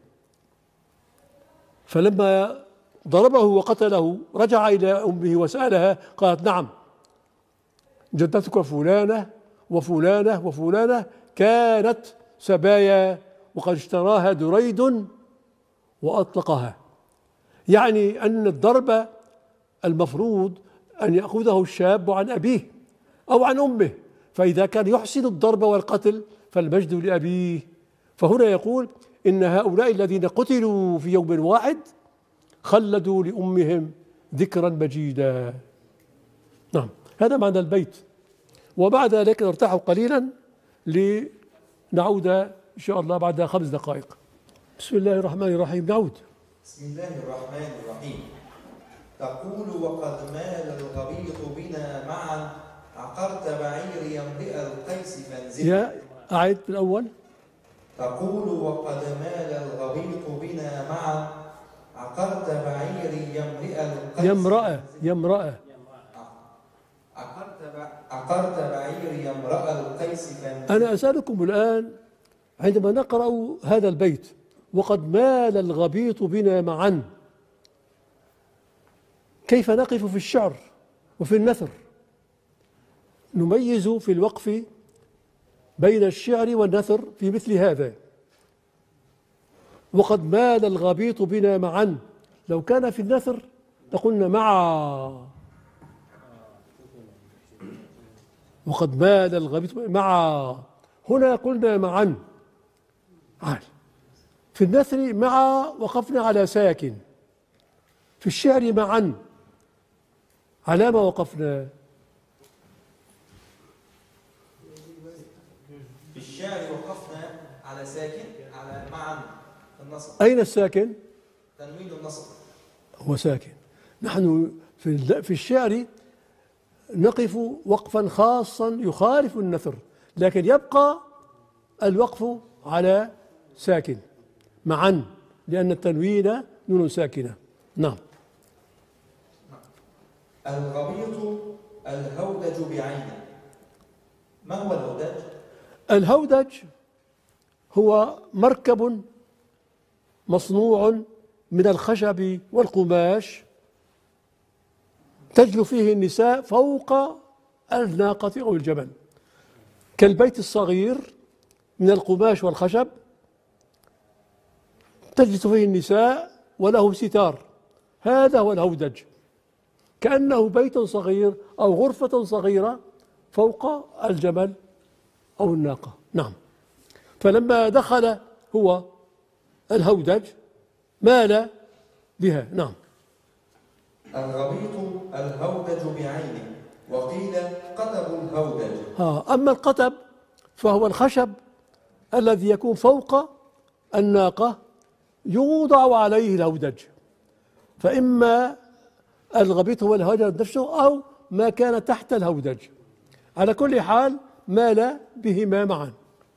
فلما ضربه وقتله رجع إلى أمه وسألها، قالت نعم جدتك فلانة وفلانة وفلانة كانت سبايا وقد اشتراها دريد وأطلقها. يعني أن الضرب المفروض أن يأخذه الشاب عن أبيه أو عن أمه، فإذا كان يحسن الضرب والقتل فالمجد لأبيه. فهنا يقول إن هؤلاء الذين قتلوا في يوم واحد خلدوا لأمهم ذكرا مجيدا. نعم، هذا معنى البيت. وبعد ذلك نرتاح قليلا نعود إن شاء الله بعد 5 دقائق. بسم الله الرحمن الرحيم. نعود. بسم الله الرحمن الرحيم. تقول وقد مال الغبيط بنا معا عقرت بعيري امرئ القيس فانزل. يا أعد الأول. تقول وقد مال الغبيط بنا معا عقرت بعيري امرئ القيس. يمرأ. عقرت بعيري امرأ القيس فانزل. أنا أسألكم الآن عندما نقرأ هذا البيت وقد مال الغبيط بنا معا، كيف نقف في الشعر وفي النثر؟ نميز في الوقف بين الشعر والنثر في مثل هذا. وقد مال الغبيط بنا معا، لو كان في النثر لقلنا معا. وقد مال الغبيط معا، هنا قلنا معا. في النثر مع وقفنا على ساكن، في الشعر معا على ما وقفنا. في الشعر وقفنا على ساكن على معا النصب. أين الساكن؟ تنوين النصب هو ساكن. نحن في الشعر نقف وقفا خاصا يخالف النثر، لكن يبقى الوقف على ساكن معا لأن التنوين نون ساكنة. نعم. الغبيط الهودج بعينه. ما هو الهودج؟ الهودج هو مركب مصنوع من الخشب والقماش تجلو فيه النساء فوق الناقة أو الجمل، كالبيت الصغير من القماش والخشب تجلس فيه النساء وله ستار، هذا هو الهودج، كأنه بيت صغير أو غرفة صغيرة فوق الجمل أو الناقة. نعم. فلما دخل هو الهودج مال بها. نعم. الغبيط الهودج بعينه، وقيل قتب الهودج. أما القتب فهو الخشب الذي يكون فوق الناقة يوضع عليه الهودج، فإما الغبيط هو الهودج نفسه أو ما كان تحت الهودج، على كل حال مال بهما معا.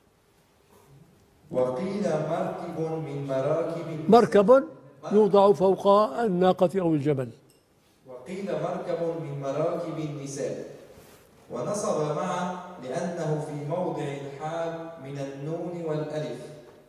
وقيل مركب من مراكب مركب يوضع فوق الناقة أو الجمل. وقيل مركب من مراكب النساء. ونصب معا لأنه في موضع الحال من النون والألف.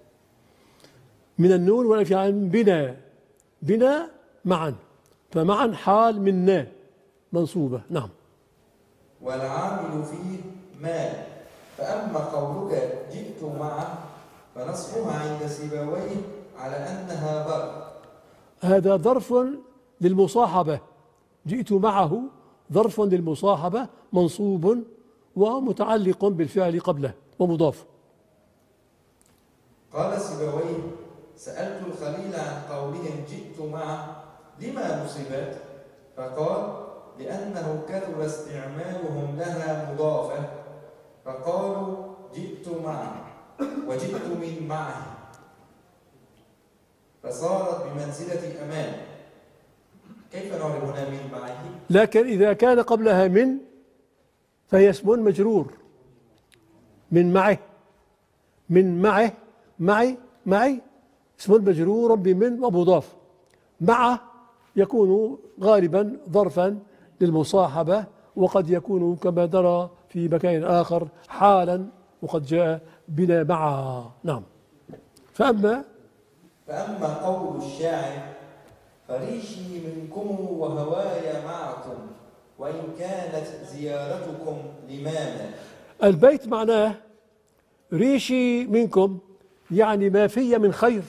من النون والألف يعني بنا معا، فمعا حال منا منصوبة. نعم. والعامل فيه مال. فأما قولك جئت معه فنصبها عند سيبويه على أنها ظرف. هذا ظرف للمصاحبة، جئت معه ظرف للمصاحبة منصوب ومتعلق بالفعل قبله ومضاف. قال سيبويه سألت الخليل عن قولهم جئت معه لما نصبت؟ فقال لأنه كثر استعمالهم لها مضافة، فقالوا جئت معه وجئت من معه، فصارت بمنزلة أمان. كيف نعرف هنا من معه؟ لكن إذا كان قبلها من فهي اسم مجرور. من معه، من معه، معي اسم مجرور بمن ومضاف. مع يكون غالبا ظرفا للمصاحبة، وقد يكون كما درى في مكان آخر حالا، وقد جاء بنا معها. نعم. فأما قول الشاعر فريشي منكم وهواي معكم وإن كانت زيارتكم لماما. البيت معناه ريشي منكم، يعني ما في من خير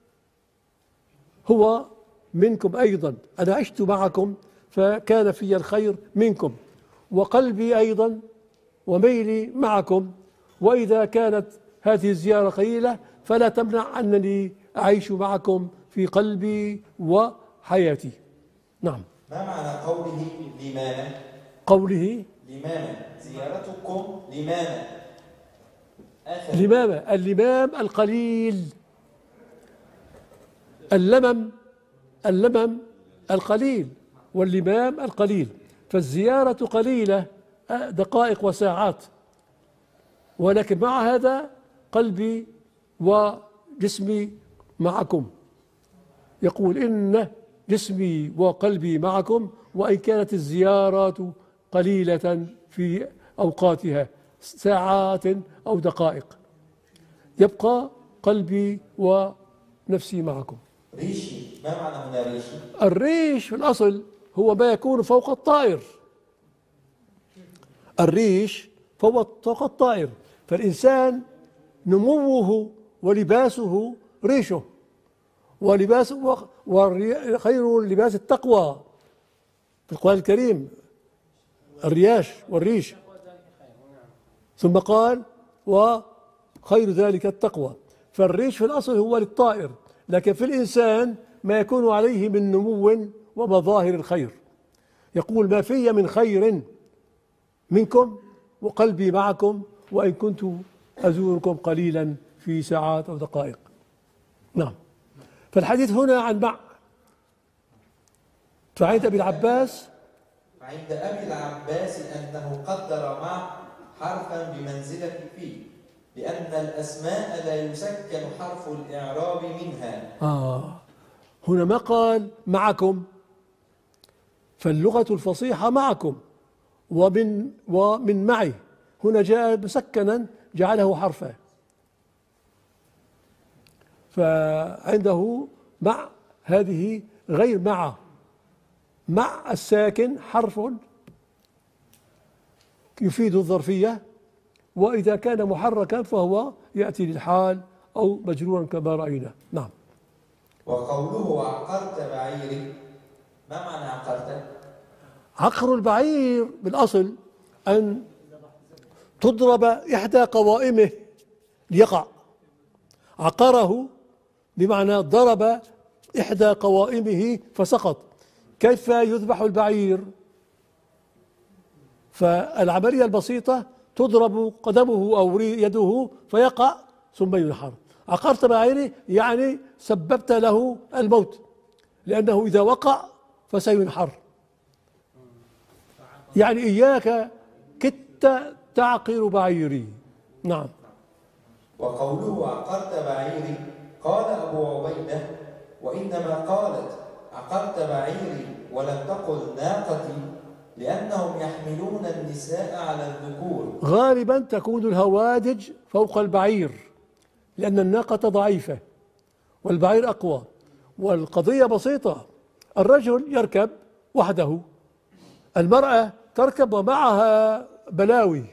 هو منكم أيضا، أنا عشت معكم فكان في الخير منكم، وقلبي أيضا وميلي معكم، وإذا كانت هذه الزيارة قليلة فلا تمنع أنني أعيش معكم في قلبي وحياتي. نعم. ما معنى قوله لماما؟ قوله لماما زيارتكم لماما. آخر اللمام القليل، اللمم القليل واللمام القليل، فالزيارة قليلة دقائق وساعات، ولكن مع هذا قلبي وجسمي معكم. يقول إن جسمي وقلبي معكم، وإن كانت الزيارات قليلة في أوقاتها ساعات أو دقائق، يبقى قلبي ونفسي معكم. ريشي، ما معنى هنا ريشي؟ الريش في الأصل هو ما يكون فوق الطائر. الريش فوق الطائر، فالإنسان نموه ولباسه ريشه، ولباسه وخير لباس التقوى في القرآن الكريم الرياش والريش، ثم قال وخير ذلك التقوى. فالريش في الأصل هو للطائر، لكن في الإنسان ما يكون عليه من نمو ومظاهر الخير. يقول ما في من خير منكم وقلبي معكم، وإن كنت أزوركم قليلا في ساعات أو دقائق. نعم. فالحديث هنا عن مع. فعند أبي العباس أنه قدر مع حرفا بمنزلة فيه، لأن الأسماء لا يسكن حرف الإعراب منها. هنا ما قال معكم، فاللغة الفصيحة معكم ومن معي، هنا جاء مسكنا جعله حرفا، فعنده مع هذه غير مع الساكن حرف يفيد الظرفية، وإذا كان محركا فهو يأتي للحال أو مجرورا كما رأينا. نعم. وقوله عقرت بعيري، ما معنى عقرت؟ عقر البعير بالأصل أن تضرب إحدى قوائمه ليقع. عقره بمعنى ضرب إحدى قوائمه فسقط. كيف يذبح البعير؟ فالعملية البسيطة تضرب قدمه أو يده فيقع ثم ينحر. عقرت بعيره يعني سببت له الموت، لأنه إذا وقع فسينحر. يعني إياك كدت تعقر بعيري. نعم. وقوله عقرت بعيري، قال أبو عبيدة وإنما قالت عقرت بعيري ولم تقل ناقتي لأنهم يحملون النساء على الذكور. غالبا تكون الهوادج فوق البعير، لأن الناقة ضعيفة والبعير أقوى. والقضية بسيطة، الرجل يركب وحده، المرأة تركب ومعها بلاوي،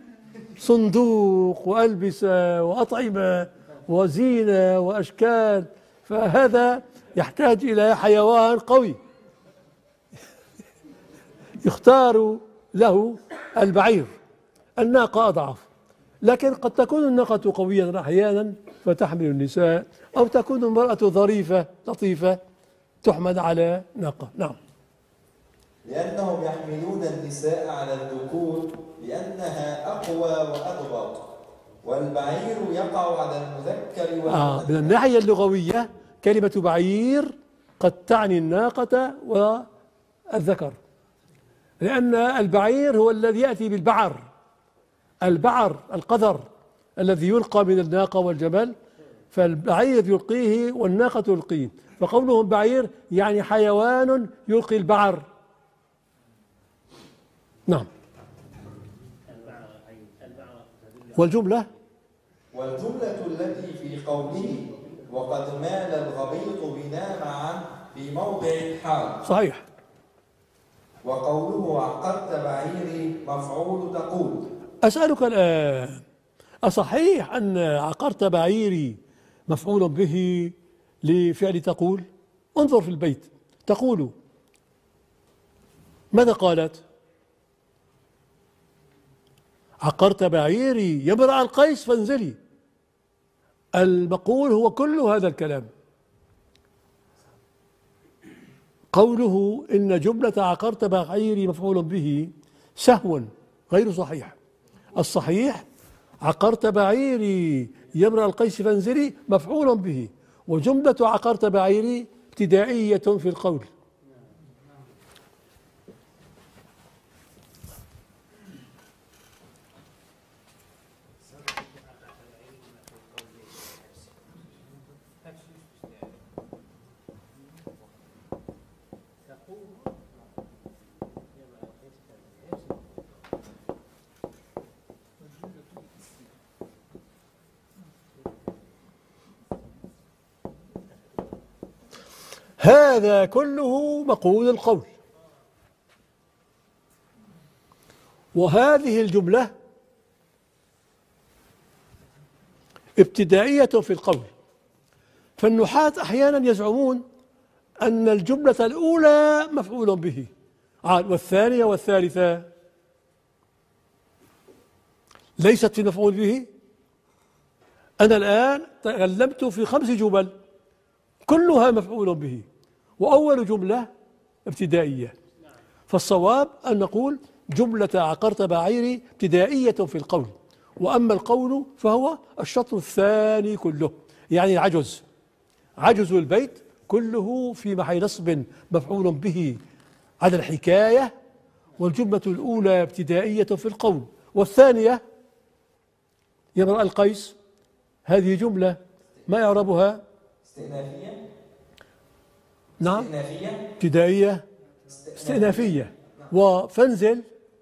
صندوق وألبسة وأطعمة وزينة وأشكال، فهذا يحتاج إلى حيوان قوي يختار له البعير. الناقة أضعف، لكن قد تكون الناقة قوية أحيانا فتحمل النساء، أو تكون المرأة ظريفة لطيفة تحمل على ناقة. نعم. لأنهم يحملون النساء على الذكور لأنها أقوى وأضبط، والبعير يقع على المذكر والمؤنث. من الناحية اللغوية كلمة بعير قد تعني الناقة والذكر، لأن البعير هو الذي يأتي بالبعر، البعر القذر الذي يلقى من الناقة والجمل، فالبعير يلقيه والناقة تلقيه، فقولهم بعير يعني حيوان يلقي البعر. نعم. والجملة التي في قوله وقد مال الغبيط بنا معا في موضع الحال. صحيح. وقوله عقرت بعيري مفعول تقول. أسألك الآن، أصحيح أن عقرت بعيري مفعول به لفعل تقول؟ انظر في البيت، تقول ماذا قالت؟ عقرت بعيري يا امرأ القيس فانزلي. المقول هو كل هذا الكلام. قوله إن جملة عقرت بعيري مفعول به سهو غير صحيح. الصحيح عقرت بعيري يا امرأ القيس فانزلي مفعول به، وجملة عقرت بعيري ابتدائية في القول. هذا كله مقول القول. وهذه الجملة ابتدائية في القول. فالنحاة أحيانا يزعمون أن الجملة الأولى مفعول به، والثانية والثالثة ليست في مفعول به. أنا الآن تكلمت في 5 جمل كلها مفعول به، وأول جملة ابتدائية. فالصواب أن نقول جملة عقرت بعيري ابتدائية في القول، وأما القول فهو الشطر الثاني كله، يعني عجز البيت كله في محل نصب مفعول به على الحكاية، والجملة الأولى ابتدائية في القول، والثانية يا امرأ القيس هذه جملة ما إعرابها؟ استئنافية. نعم، ابتدائية استئنافية، وفانزل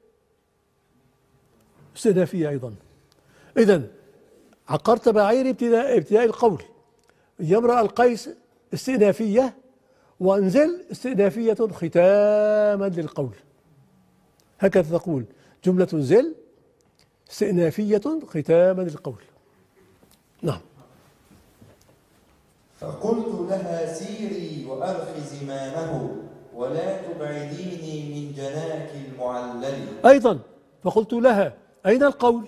استئنافية أيضا. إذن عقرت بعيري ابتداء القول، يا امرأ القيس استئنافية، وانزل استئنافية ختاما للقول. هكذا تقول جملة انزل استئنافية ختاما للقول. نعم. فقلت لها سيري وأرخي زمامه ولا تبعديني من جناك المعلل. أيضا فقلت لها أين القول؟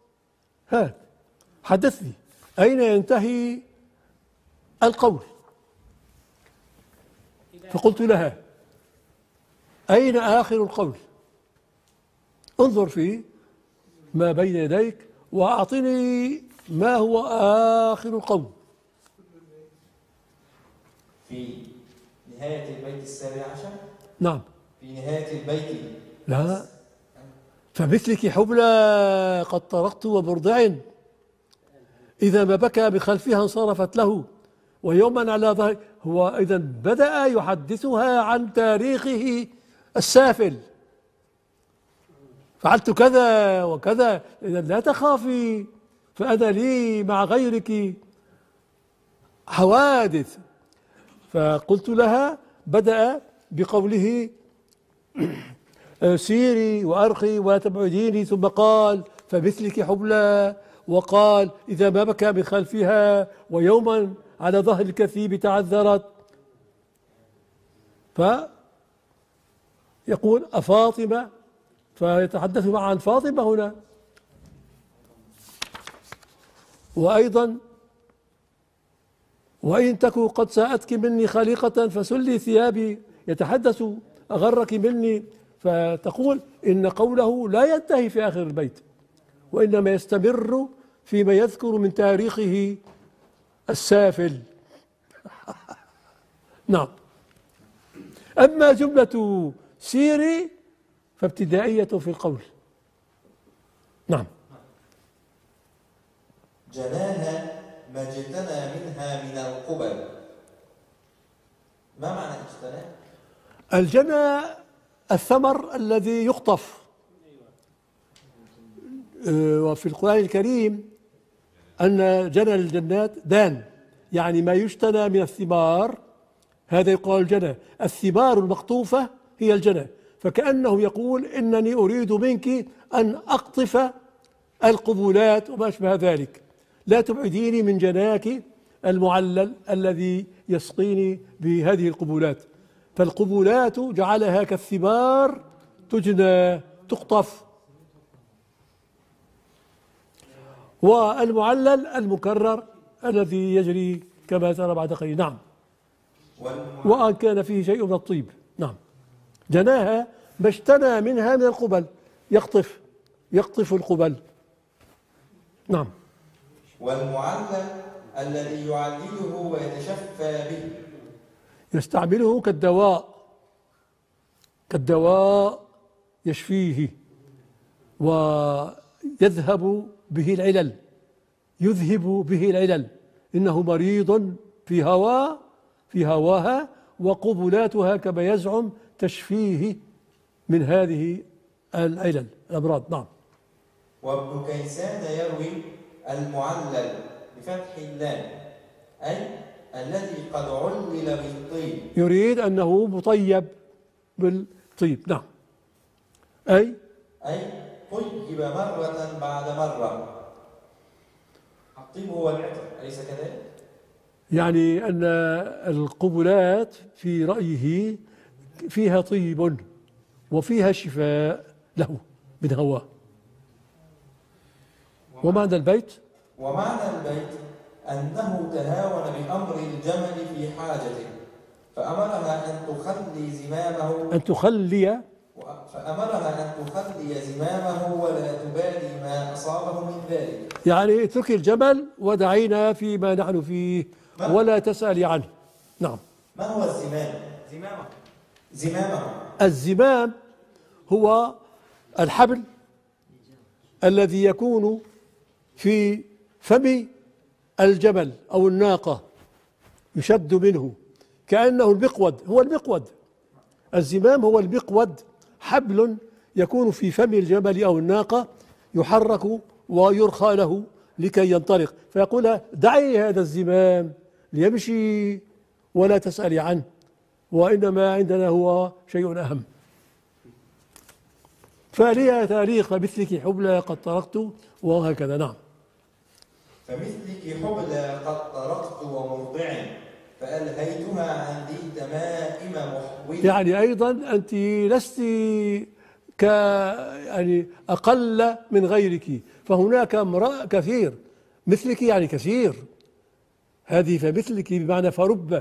حدثني أين ينتهي القول؟ فقلت لها أين آخر القول؟ انظر في ما بين يديك وأعطني ما هو آخر القول. في نهاية البيت 17. نعم. في نهاية البيت. لا، فمثلك حبلى قد طرقت وبرضع، إذا ما بكى بخلفها انصرفت له، ويوما على ظهر. هو إذا بدأ يحدثها عن تاريخه السافل، فعلت كذا وكذا، إذا لا تخافي فأنا لي مع غيرك حوادث. فقلت لها بدأ بقوله سيري وأرخي ولا تبعديني، ثم قال فمثلك حبلى، وقال إذا ما بكى من خلفها، ويوما على ظهر الكثيب تعذرت. فيقول أفاطمة، فيتحدث معه عن فاطمة هنا. وأيضا وإن تكو قد ساءتك مني خليقة فسلي ثيابي، يتحدث أغرك مني. فتقول إن قوله لا ينتهي في آخر البيت، وإنما يستمر فيما يذكر من تاريخه السافل. نعم. أما جملة سيري فابتدائية في القول. نعم. جناها ما اجتنى منها من القبل. ما معنى اجتنى؟ الجنى الثمر الذي يقطف. وفي القرآن الكريم أن جنى الجنات دان، يعني ما يجتنى من الثمار، هذا يقال الجنى. الثمار المقطوفة هي الجنى، فكأنه يقول إنني أريد منك أن أقطف القبولات وما أشبه ذلك، لا تبعديني من جناك المعلل الذي يسقيني بهذه القبولات. فالقبولات جعلها كالثمار تجنى تقطف. والمعلل المكرر الذي يجري كما ترى بعد قليل. نعم. وأن كان فيه شيء من الطيب. نعم. جناها ما اجتنى منها من القبل، يقطف القبل. نعم. والمعلل الذي يعلله ويتشفى به. يستعمله كالدواء يشفيه ويذهب به العلل، يذهب به العلل. إنه مريض في هواها وقبلاتها كما يزعم تشفيه من هذه العلل الأمراض. نعم. وابن كيسان يروي المعلل بفتح اللام، أي الذي قد علل بالطيب، يريد أنه مطيب بالطيب. نعم. أي طيب مرة بعد مرة. الطيب هو العطر، أليس كذلك؟ يعني أن القبلات في رأيه فيها طيب وفيها شفاء له من هواه. ومعنى البيت أنه تهاون بأمر الجمل في حاجته فأمرها أن تخلي زمامه ولا تبالي ما أصابه من ذلك. يعني اتركي الجمل ودعينا فيما نحن فيه ولا تسألي عنه. نعم. ما هو الزمام؟ زمامه. الزمام هو الحبل الذي يكون في فم الجمل أو الناقة، يشد منه كأنه المقود. هو المقود، الزمام هو المقود، حبل يكون في فم الجمل أو الناقة يحرك ويرخى له لكي ينطلق، فيقول دعي هذا الزمام ليمشي ولا تسألي عنه، وإنما عندنا هو شيء أهم. فلي تاريخ مثلك حبلى قد طرقت وهكذا. نعم. فمثلك حبلى قد طرقت ومرضع فألهيتها عن ذي تمائم محول. يعني أيضا أنت لست يعني أقل من غيرك، فهناك امرأة كثير مثلك، يعني كثير. هذه فمثلك بمعنى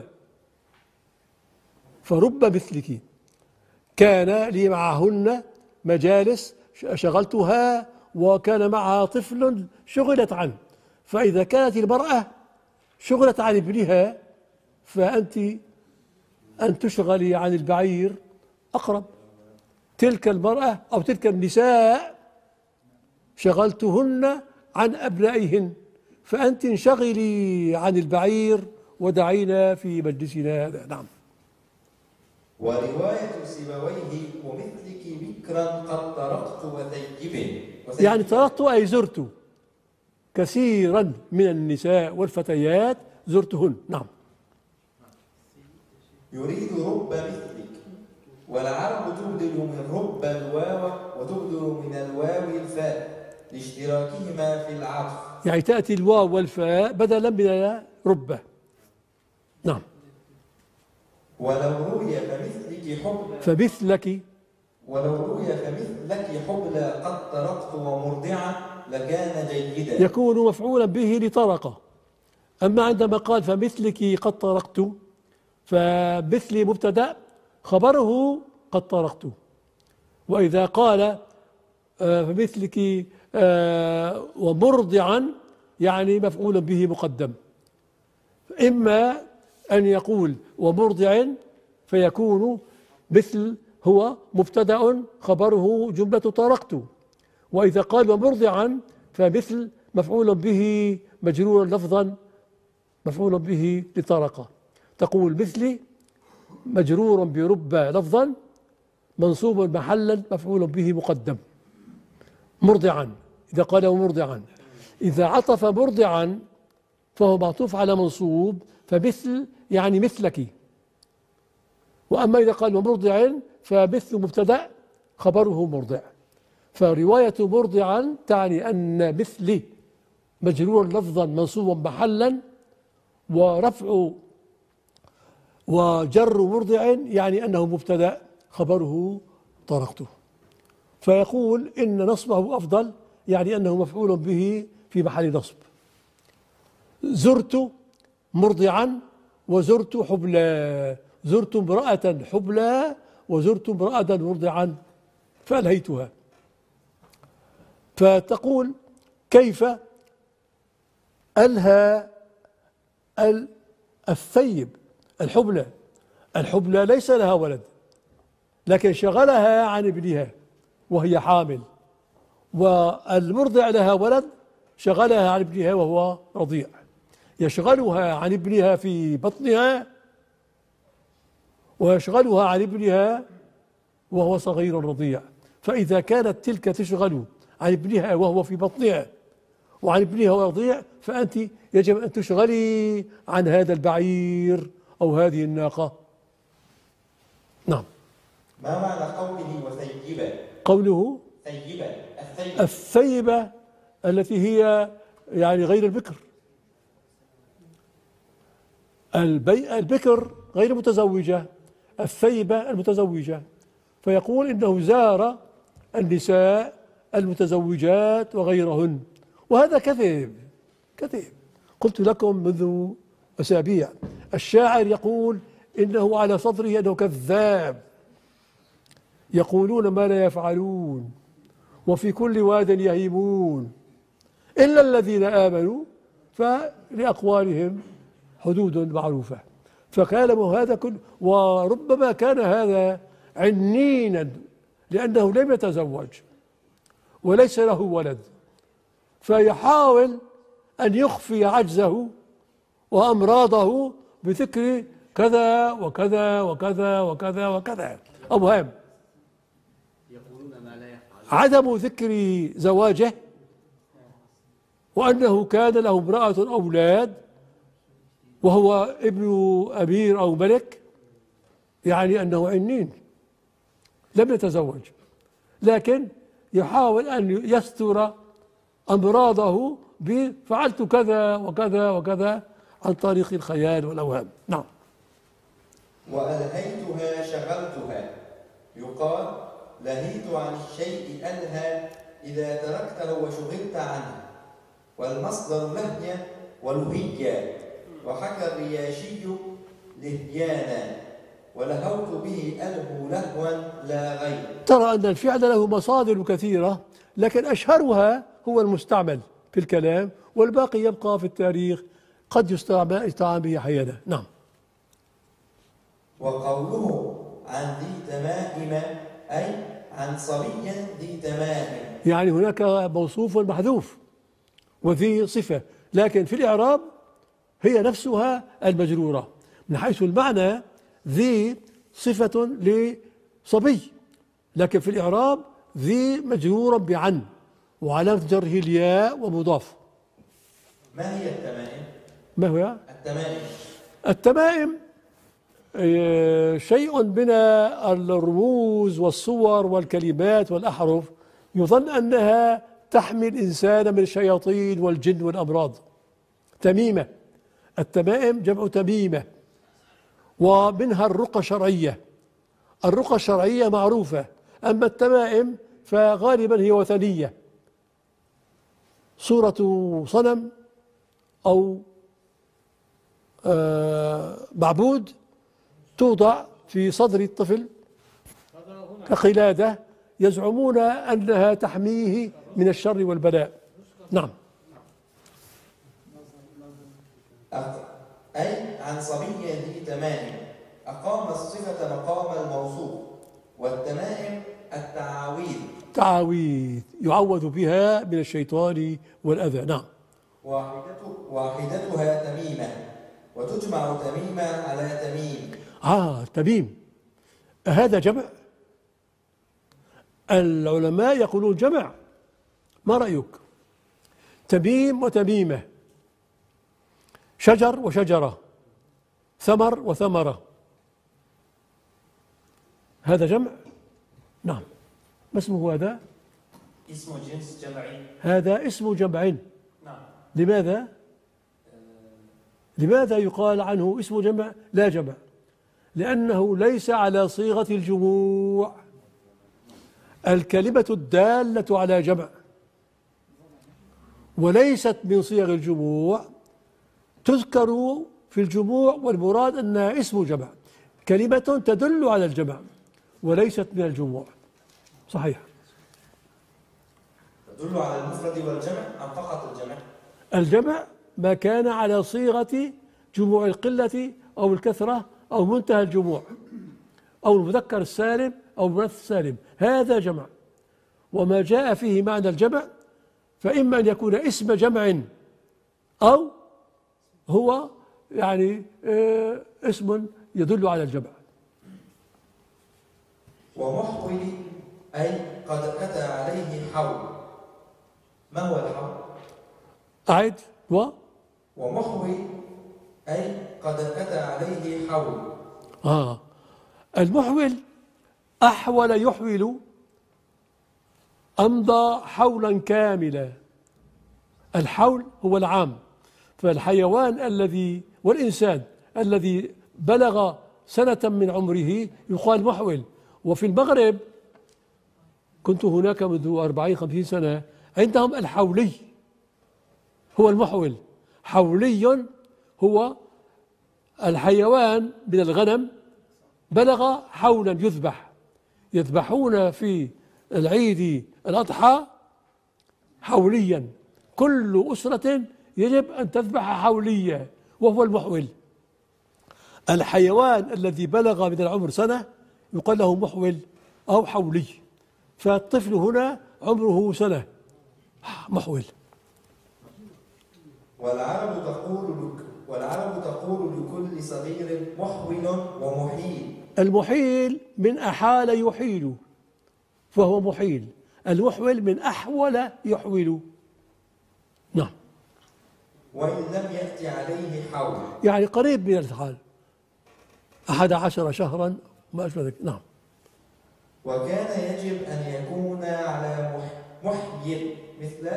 فرب مثلك كان لي معهن مجالس شغلتها وكان معها طفل شغلت عنه. فإذا كانت المرأة شغلت عن ابنها فأنت أن تشغلي عن البعير أقرب. تلك المرأة أو تلك النساء شغلتهن عن أبنائهن، فأنت انشغلي عن البعير ودعينا في مجلسنا هذا. نعم. ورواية سيبويه ومثلك بكرا قد طرقت وثيب. يعني طرقت أي زرت كثيرا من النساء والفتيات زرتهن. نعم. يريد رب مثلك، والعرب تبدل من رب الواو وتبدل من الواو الفاء لاشتراكهما في العطف. يعني تأتي الواو والفاء بدلا من رب. نعم. ولو روي فمثلك حبلى قد طرقت ومرضعا لكان جيدا، يكون مفعولا به لطرق. أما عندما قال فمثلك قد طرقت، فمثلي مبتدأ خبره قد طرقت. وإذا قال فمثلك ومرضعا يعني مفعول به مقدم. إما أن يقول ومرضع فيكون مثل هو مبتدأ خبره جملة طرقت، وإذا قال ومرضعا فمثل مفعول به مجرورا لفظا مفعول به لطرق. تقول مثلي مجرور برب لفظا منصوب محلا مفعول به مقدم. مرضعا إذا قال ومرضعا، إذا عطف مرضعا فهو معطوف على منصوب، فمثل يعني مثلك. وأما إذا قال ومرضع فمثل مبتدأ خبره مرضع. فرواية مرضعا تعني أن مثلي مجرور لفظا منصوبا محلا، ورفع وجر مرضع يعني أنه مبتدأ خبره طرقته. فيقول إن نصبه أفضل، يعني أنه مفعول به في محل نصب. زرت مرضعا وزرت حبلى، زرت امرأة حبلى وزرت امرأة مرضعا فألهيتها. فتقول كيف ألهى الثيب الحبلى ليس لها ولد، لكن شغلها عن ابنها وهي حامل، والمرضع لها ولد شغلها عن ابنها وهو رضيع، يشغلها عن ابنها في بطنها ويشغلها عن ابنها وهو صغير رضيع. فإذا كانت تلك تشغل عن ابنها وهو في بطنها وعن ابنها وهو رضيع، فأنت يجب أن تشغلي عن هذا البعير أو هذه الناقة. نعم. ما معنى قوله وثيبة؟ قوله ثيبة، الثيبة التي هي يعني غير البكر. البكر غير متزوجة، الثيبة المتزوجة. فيقول إنه زار النساء المتزوجات وغيرهن، وهذا كذب. قلت لكم منذ أسابيع الشاعر يقول إنه على صدره أنه كذاب، يقولون ما لا يفعلون وفي كل واد يهيمون إلا الذين آمنوا فلأقوالهم حدود معروفة. فكلامه هذا وربما كان هذا عنينا لأنه لم يتزوج وليس له ولد، فيحاول أن يخفي عجزه وأمراضه بذكر كذا وكذا وكذا وكذا وكذا. المهم عدم ذكر زواجه وأنه كان له امرأة أولاد وهو ابن أمير أو ملك، يعني أنه عنين لم يتزوج، لكن يحاول أن يستر أمراضه بفعلت كذا وكذا وكذا عن طريق الخيال والأوهام. نعم. وألهيتها شغلتها، يقال لهيت عن الشيء ألهى إذا تركته وشغلت عنه، والمصدر لهي ولهيا، وحكى الرياشي لهيانا، ولهوت به ألهو لهوا لا غير. ترى أن الفعل له مصادر كثيرة، لكن أشهرها هو المستعمل في الكلام، والباقي يبقى في التاريخ قد يستعمل به أحيانا. نعم. وقوله عن ذي تمائم أي عن صبي ذي تمائم، يعني هناك موصوف محذوف وذي صفة، لكن في الإعراب هي نفسها المجرورة من حيث المعنى. ذي صفة لصبي، لكن في الإعراب ذي مجرورا بعن وعلامة جره الياء ومضاف. ما هي التمائم؟ ما هو التمائم؟ شيء من الرموز والصور والكلمات والأحرف يظن أنها تحمي الإنسان من الشياطين والجن والأمراض. تميمة، التمائم جمع تميمة، ومنها الرقى الشرعية. الرقى الشرعية معروفة، أما التمائم فغالبا هي وثنية، صورة صنم أو معبود توضع في صدر الطفل كقلادة، يزعمون أنها تحميه من الشر والبلاء. نعم. أي عن صبي ذي تمائم، أقام الصفة مقام الموصوف. والتمائم التعاويذ، تعاويذ يعوذ بها من الشيطان والأذى. نعم. واحدتها تميمة، وتجمع تميمة على تميم. تميم هذا جمع؟ العلماء يقولون جمع. ما رأيك؟ تميم وتميمة، شجر وشجرة، ثمر وثمرة، هذا جمع؟ نعم. ما اسمه هذا؟ اسم جنس جمعي. هذا اسم جمع. نعم. لماذا يقال عنه اسم جمع لا جمع؟ لأنه ليس على صيغة الجموع. الكلمة الدالة على جمع وليست من صيغ الجموع تذكر في الجموع، والمراد أنها اسم جمع، كلمة تدل على الجمع وليست من الجموع. صحيح. تدل على المفرد والجمع أم فقط الجمع؟ الجمع ما كان على صيغة جموع القلة أو الكثرة أو منتهى الجموع أو المذكر السالم أو المؤنث السالم، هذا جمع. وما جاء فيه معنى الجمع فإما أن يكون اسم جمع أو هو يعني اسم يدل على الجمع. ومحول أي قد أتى عليه حول. ما هو الحول؟ أعد. ومحول أي قد أتى عليه حول. المحول أحول يحول، أمضى حولا كاملا. الحول هو العام، فالحيوان الذي والإنسان الذي بلغ سنة من عمره يقال محول. وفي المغرب كنت هناك منذ 40-50 سنة، عندهم الحولي هو المحول. حولي هو الحيوان من الغنم بلغ حولا يذبح، يذبحون في العيد الأضحى حوليا، كل أسرة يجب أن تذبح حوليا وهو المحول. الحيوان الذي بلغ من العمر سنة يقال له محول أو حولي، فالطفل هنا عمره سنة محول. والعرب تقول لكل صغير محول ومحيل. المحيل من أحال يحيل فهو محيل، المحول من أحول يحول. نعم. وإن لم يأتي عليه حول، يعني قريب من الحال، 11 شهرا ما أشبه ذلك. نعم. وكان يجب أن يكون على محيل مثل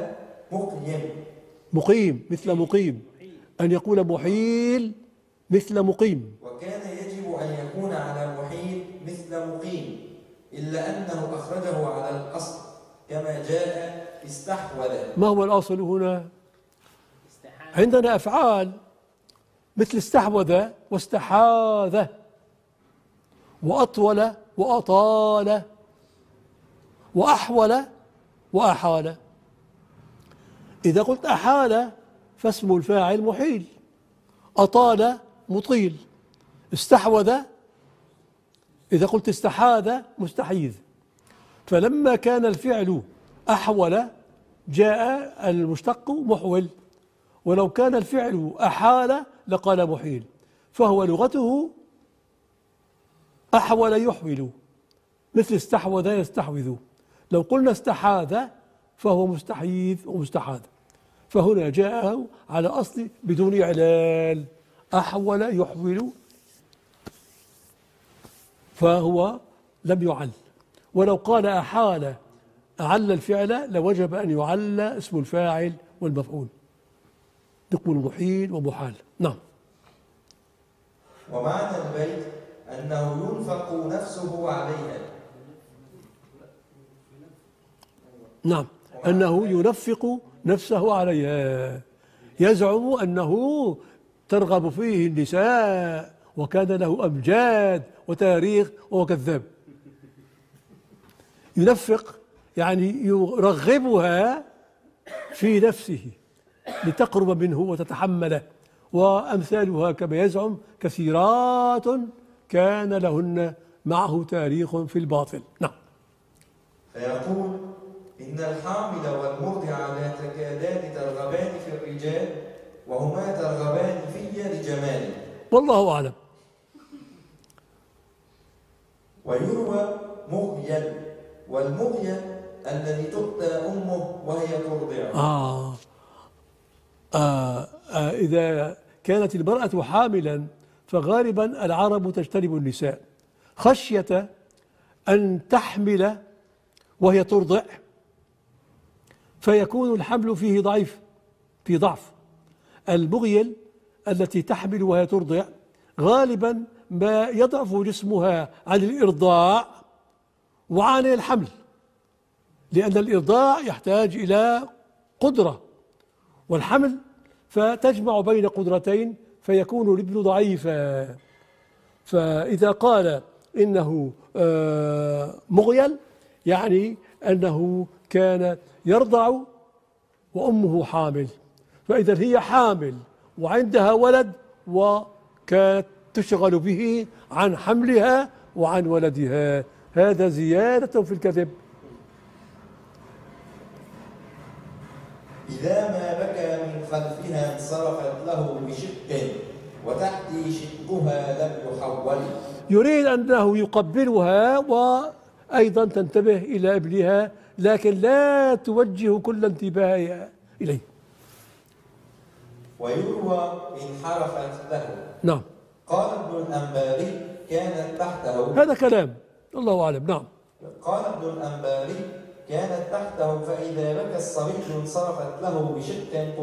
مقيم مثل مقيم، أن يكون محيل مثل مقيم. وكان يجب أن يكون على محيل مثل مقيم، إلا أنه أخرجه على الأصل كما جاء استحوذ. ما هو الأصل هنا؟ عندنا أفعال مثل استحوذ واستحاذ وأطول وأطال وأحول وأحال. إذا قلت أحال فاسم الفاعل محيل، أطال مطيل، استحوذ إذا قلت استحاذ مستحيذ. فلما كان الفعل أحول جاء المشتق محول، ولو كان الفعل أحال لقال محيل، فهو لغته أحول يحول مثل استحوذ يستحوذ. لو قلنا استحاذ فهو مستحيذ ومستحاذ، فهنا جاءه على أصل بدون إعلال، أحول يحول، فهو لم يعل. ولو قال أحال أعل الفعل لوجب أن يعل اسم الفاعل والمفعول، نقول محيل ومحال. نعم. ومعنى البيت أنه ينفق نفسه عليها. نعم، أنه ينفق نفسه عليها، يزعم أنه ترغب فيه النساء وكان له أمجاد وتاريخ وهو كذاب. ينفق يعني يرغبها في نفسه لتقرب منه وتتحمله، وأمثالها كما يزعم كثيرات كان لهن معه تاريخ في الباطل. نعم. فيقول إن الحامل والمرضع لا تكادان ترغبان في الرجال وهما ترغبان في لجماله. والله أعلم. ويروى مغيل، والمغيل الذي تؤتى أمه وهي ترضع. إذا كانت المرأة حاملا فغالبا العرب تجتنب النساء خشية أن تحمل وهي ترضع، فيكون الحمل فيه ضعيف، في ضعف. المغيل التي تحمل وهي ترضع غالبا ما يضعف جسمها عن الإرضاع وعن الحمل، لأن الإرضاع يحتاج إلى قدرة، والحمل فتجمع بين قدرتين فيكون الابن ضعيفا. فإذا قال إنه مغيل يعني أنه كان يرضع وأمه حامل، فإذا هي حامل وعندها ولد وكانت تشغل به عن حملها وعن ولدها، هذا زيادة في الكذب. إذا ما بكى من خلفها انصرفت له بشق وتحتي شقها لم يحول. يريد أنه يقبلها وأيضا تنتبه إلى ابنها، لكن لا توجه كل انتباهها إليه. ويروى انحرفت له. نعم. قال ابن الأنباري كانت تحته، هذا كلام الله أعلم. نعم. قال ابن الأنباري كانت تحته فإذا بكى الصبي انصرفت له بشق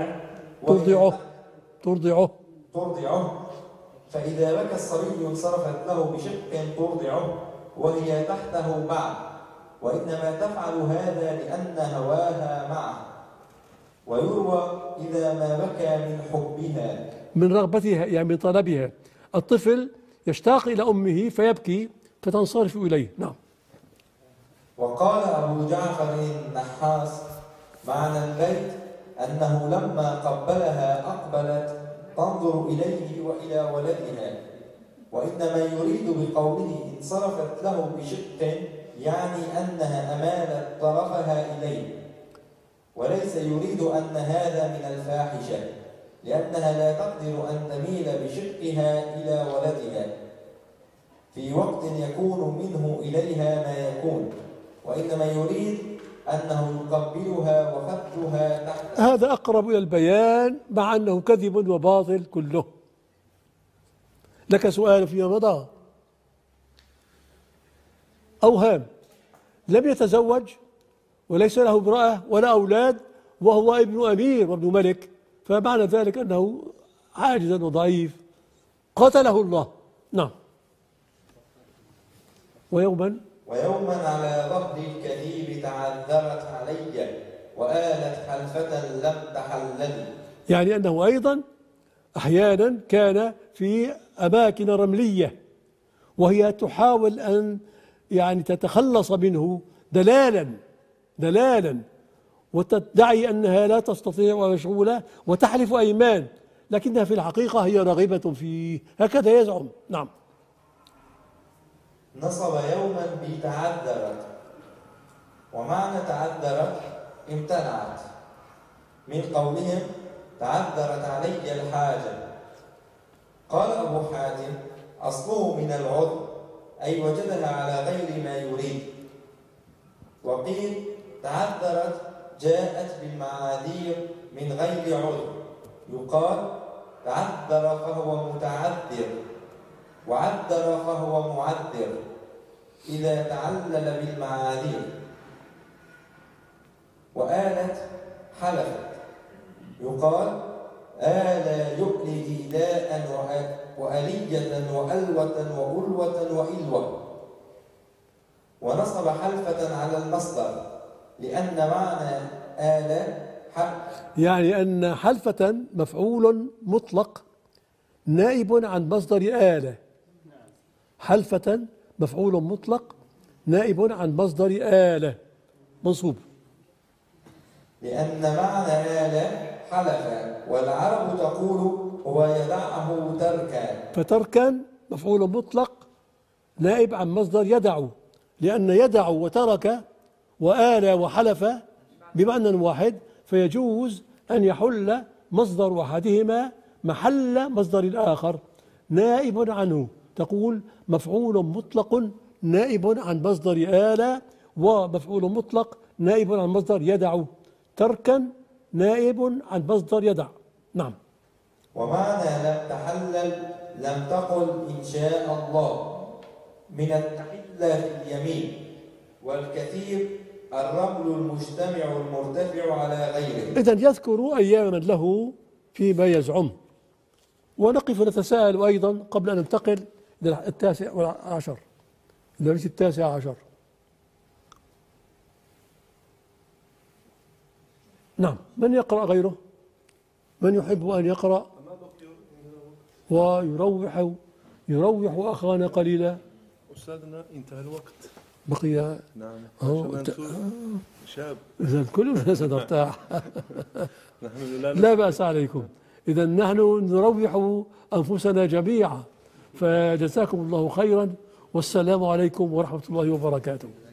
ترضعه فإذا بكى الصبي انصرفت له بشق ترضعه وهي تحته بعد، وإنما تفعل هذا لأن هواها معه. ويروى إذا ما بكى من حبها، من رغبتها يعني من طلبها. الطفل يشتاق إلى أمه فيبكي فتنصرف إليه. نعم. وقال أبو جعفر النحاس معنى البيت أنه لما قبلها أقبلت تنظر إليه وإلى ولدها، وإنما يريد بقوله انصرفت له بشق يعني أنها أمالت طرفها إليه، وليس يريد أن هذا من الفاحشة، لأنها لا تقدر أن تميل بشقها إلى ولدها في وقت يكون منه إليها ما يكون، وإنما يريد أنه يقبلها وخدها تحت. هذا أقرب إلى البيان، مع أنه كذب وباطل كله. لك سؤال فيما مضى. أوهام، لم يتزوج وليس له امرأة ولا أولاد وهو ابن أمير وابن ملك، فمعنى ذلك أنه عاجز وضعيف قتله الله. نعم. ويوما على ظهر الكذيب تعذرت علي وآلت حلفة لم تحلل. يعني أنه أيضا أحيانا كان في أماكن رملية وهي تحاول أن يعني تتخلص منه دلالا وتدعي أنها لا تستطيع ومشغولة وتحلف أيمان، لكنها في الحقيقة هي راغبة فيه، هكذا يزعم. نعم. نصب يوما بتعذرت، ومعنى تعذرت امتنعت، من قولهم تعذرت علي الحاجة. قال أبو حاتم أصله من العذر، أي وجدها على غير ما يريد. وقيل تعذرت جاءت بالمعاذير من غير عذر، يقال تعذر فهو متعذر وعذر فهو معذر إذا تعلل بالمعاذير. وآلت حلفت، يقال آل يؤلي إيلاء وألية وألوة وألوة وإلوة. ونصب حلفة على المصدر لأن معنى آل يعني أن حلفة مفعول مطلق نائب عن مصدر آلة. حلفة مفعول مطلق نائب عن مصدر آلة منصوب. لأن معنى آلة حلف، والعرب تقول هو يدعه تركا. فتركا مفعول مطلق نائب عن مصدر يدع، لأن يدع وترك وآلى وحلف بمعنى واحد، فيجوز أن يحل مصدر أحدهما محل مصدر الآخر نائب عنه. تقول مفعول مطلق نائب عن مصدر آلى، ومفعول مطلق نائب عن مصدر يدع. تركا نائب عن مصدر يدع. نعم. ومعنى لم تحلل لم تقل إن شاء الله، من التحلة في اليمين، والكثير الرمل المجتمع المرتفع على غيره. إذن يذكر أياما له فيما يزعم. ونقف نتساءل أيضا قبل أن ننتقل إلى 19 الدرس 19. نعم. من يقرأ غيره؟ من يحب أن يقرأ ويروح أخانا قليلا؟ أستاذنا انتهى الوقت. بقي نعم أهو عشان نشوف شاب. إذا كلنا سنرتاح. نحن لا بأس عليكم. إذا نحن نروح أنفسنا جميعا. فجزاكم الله خيرا، والسلام عليكم ورحمة الله وبركاته.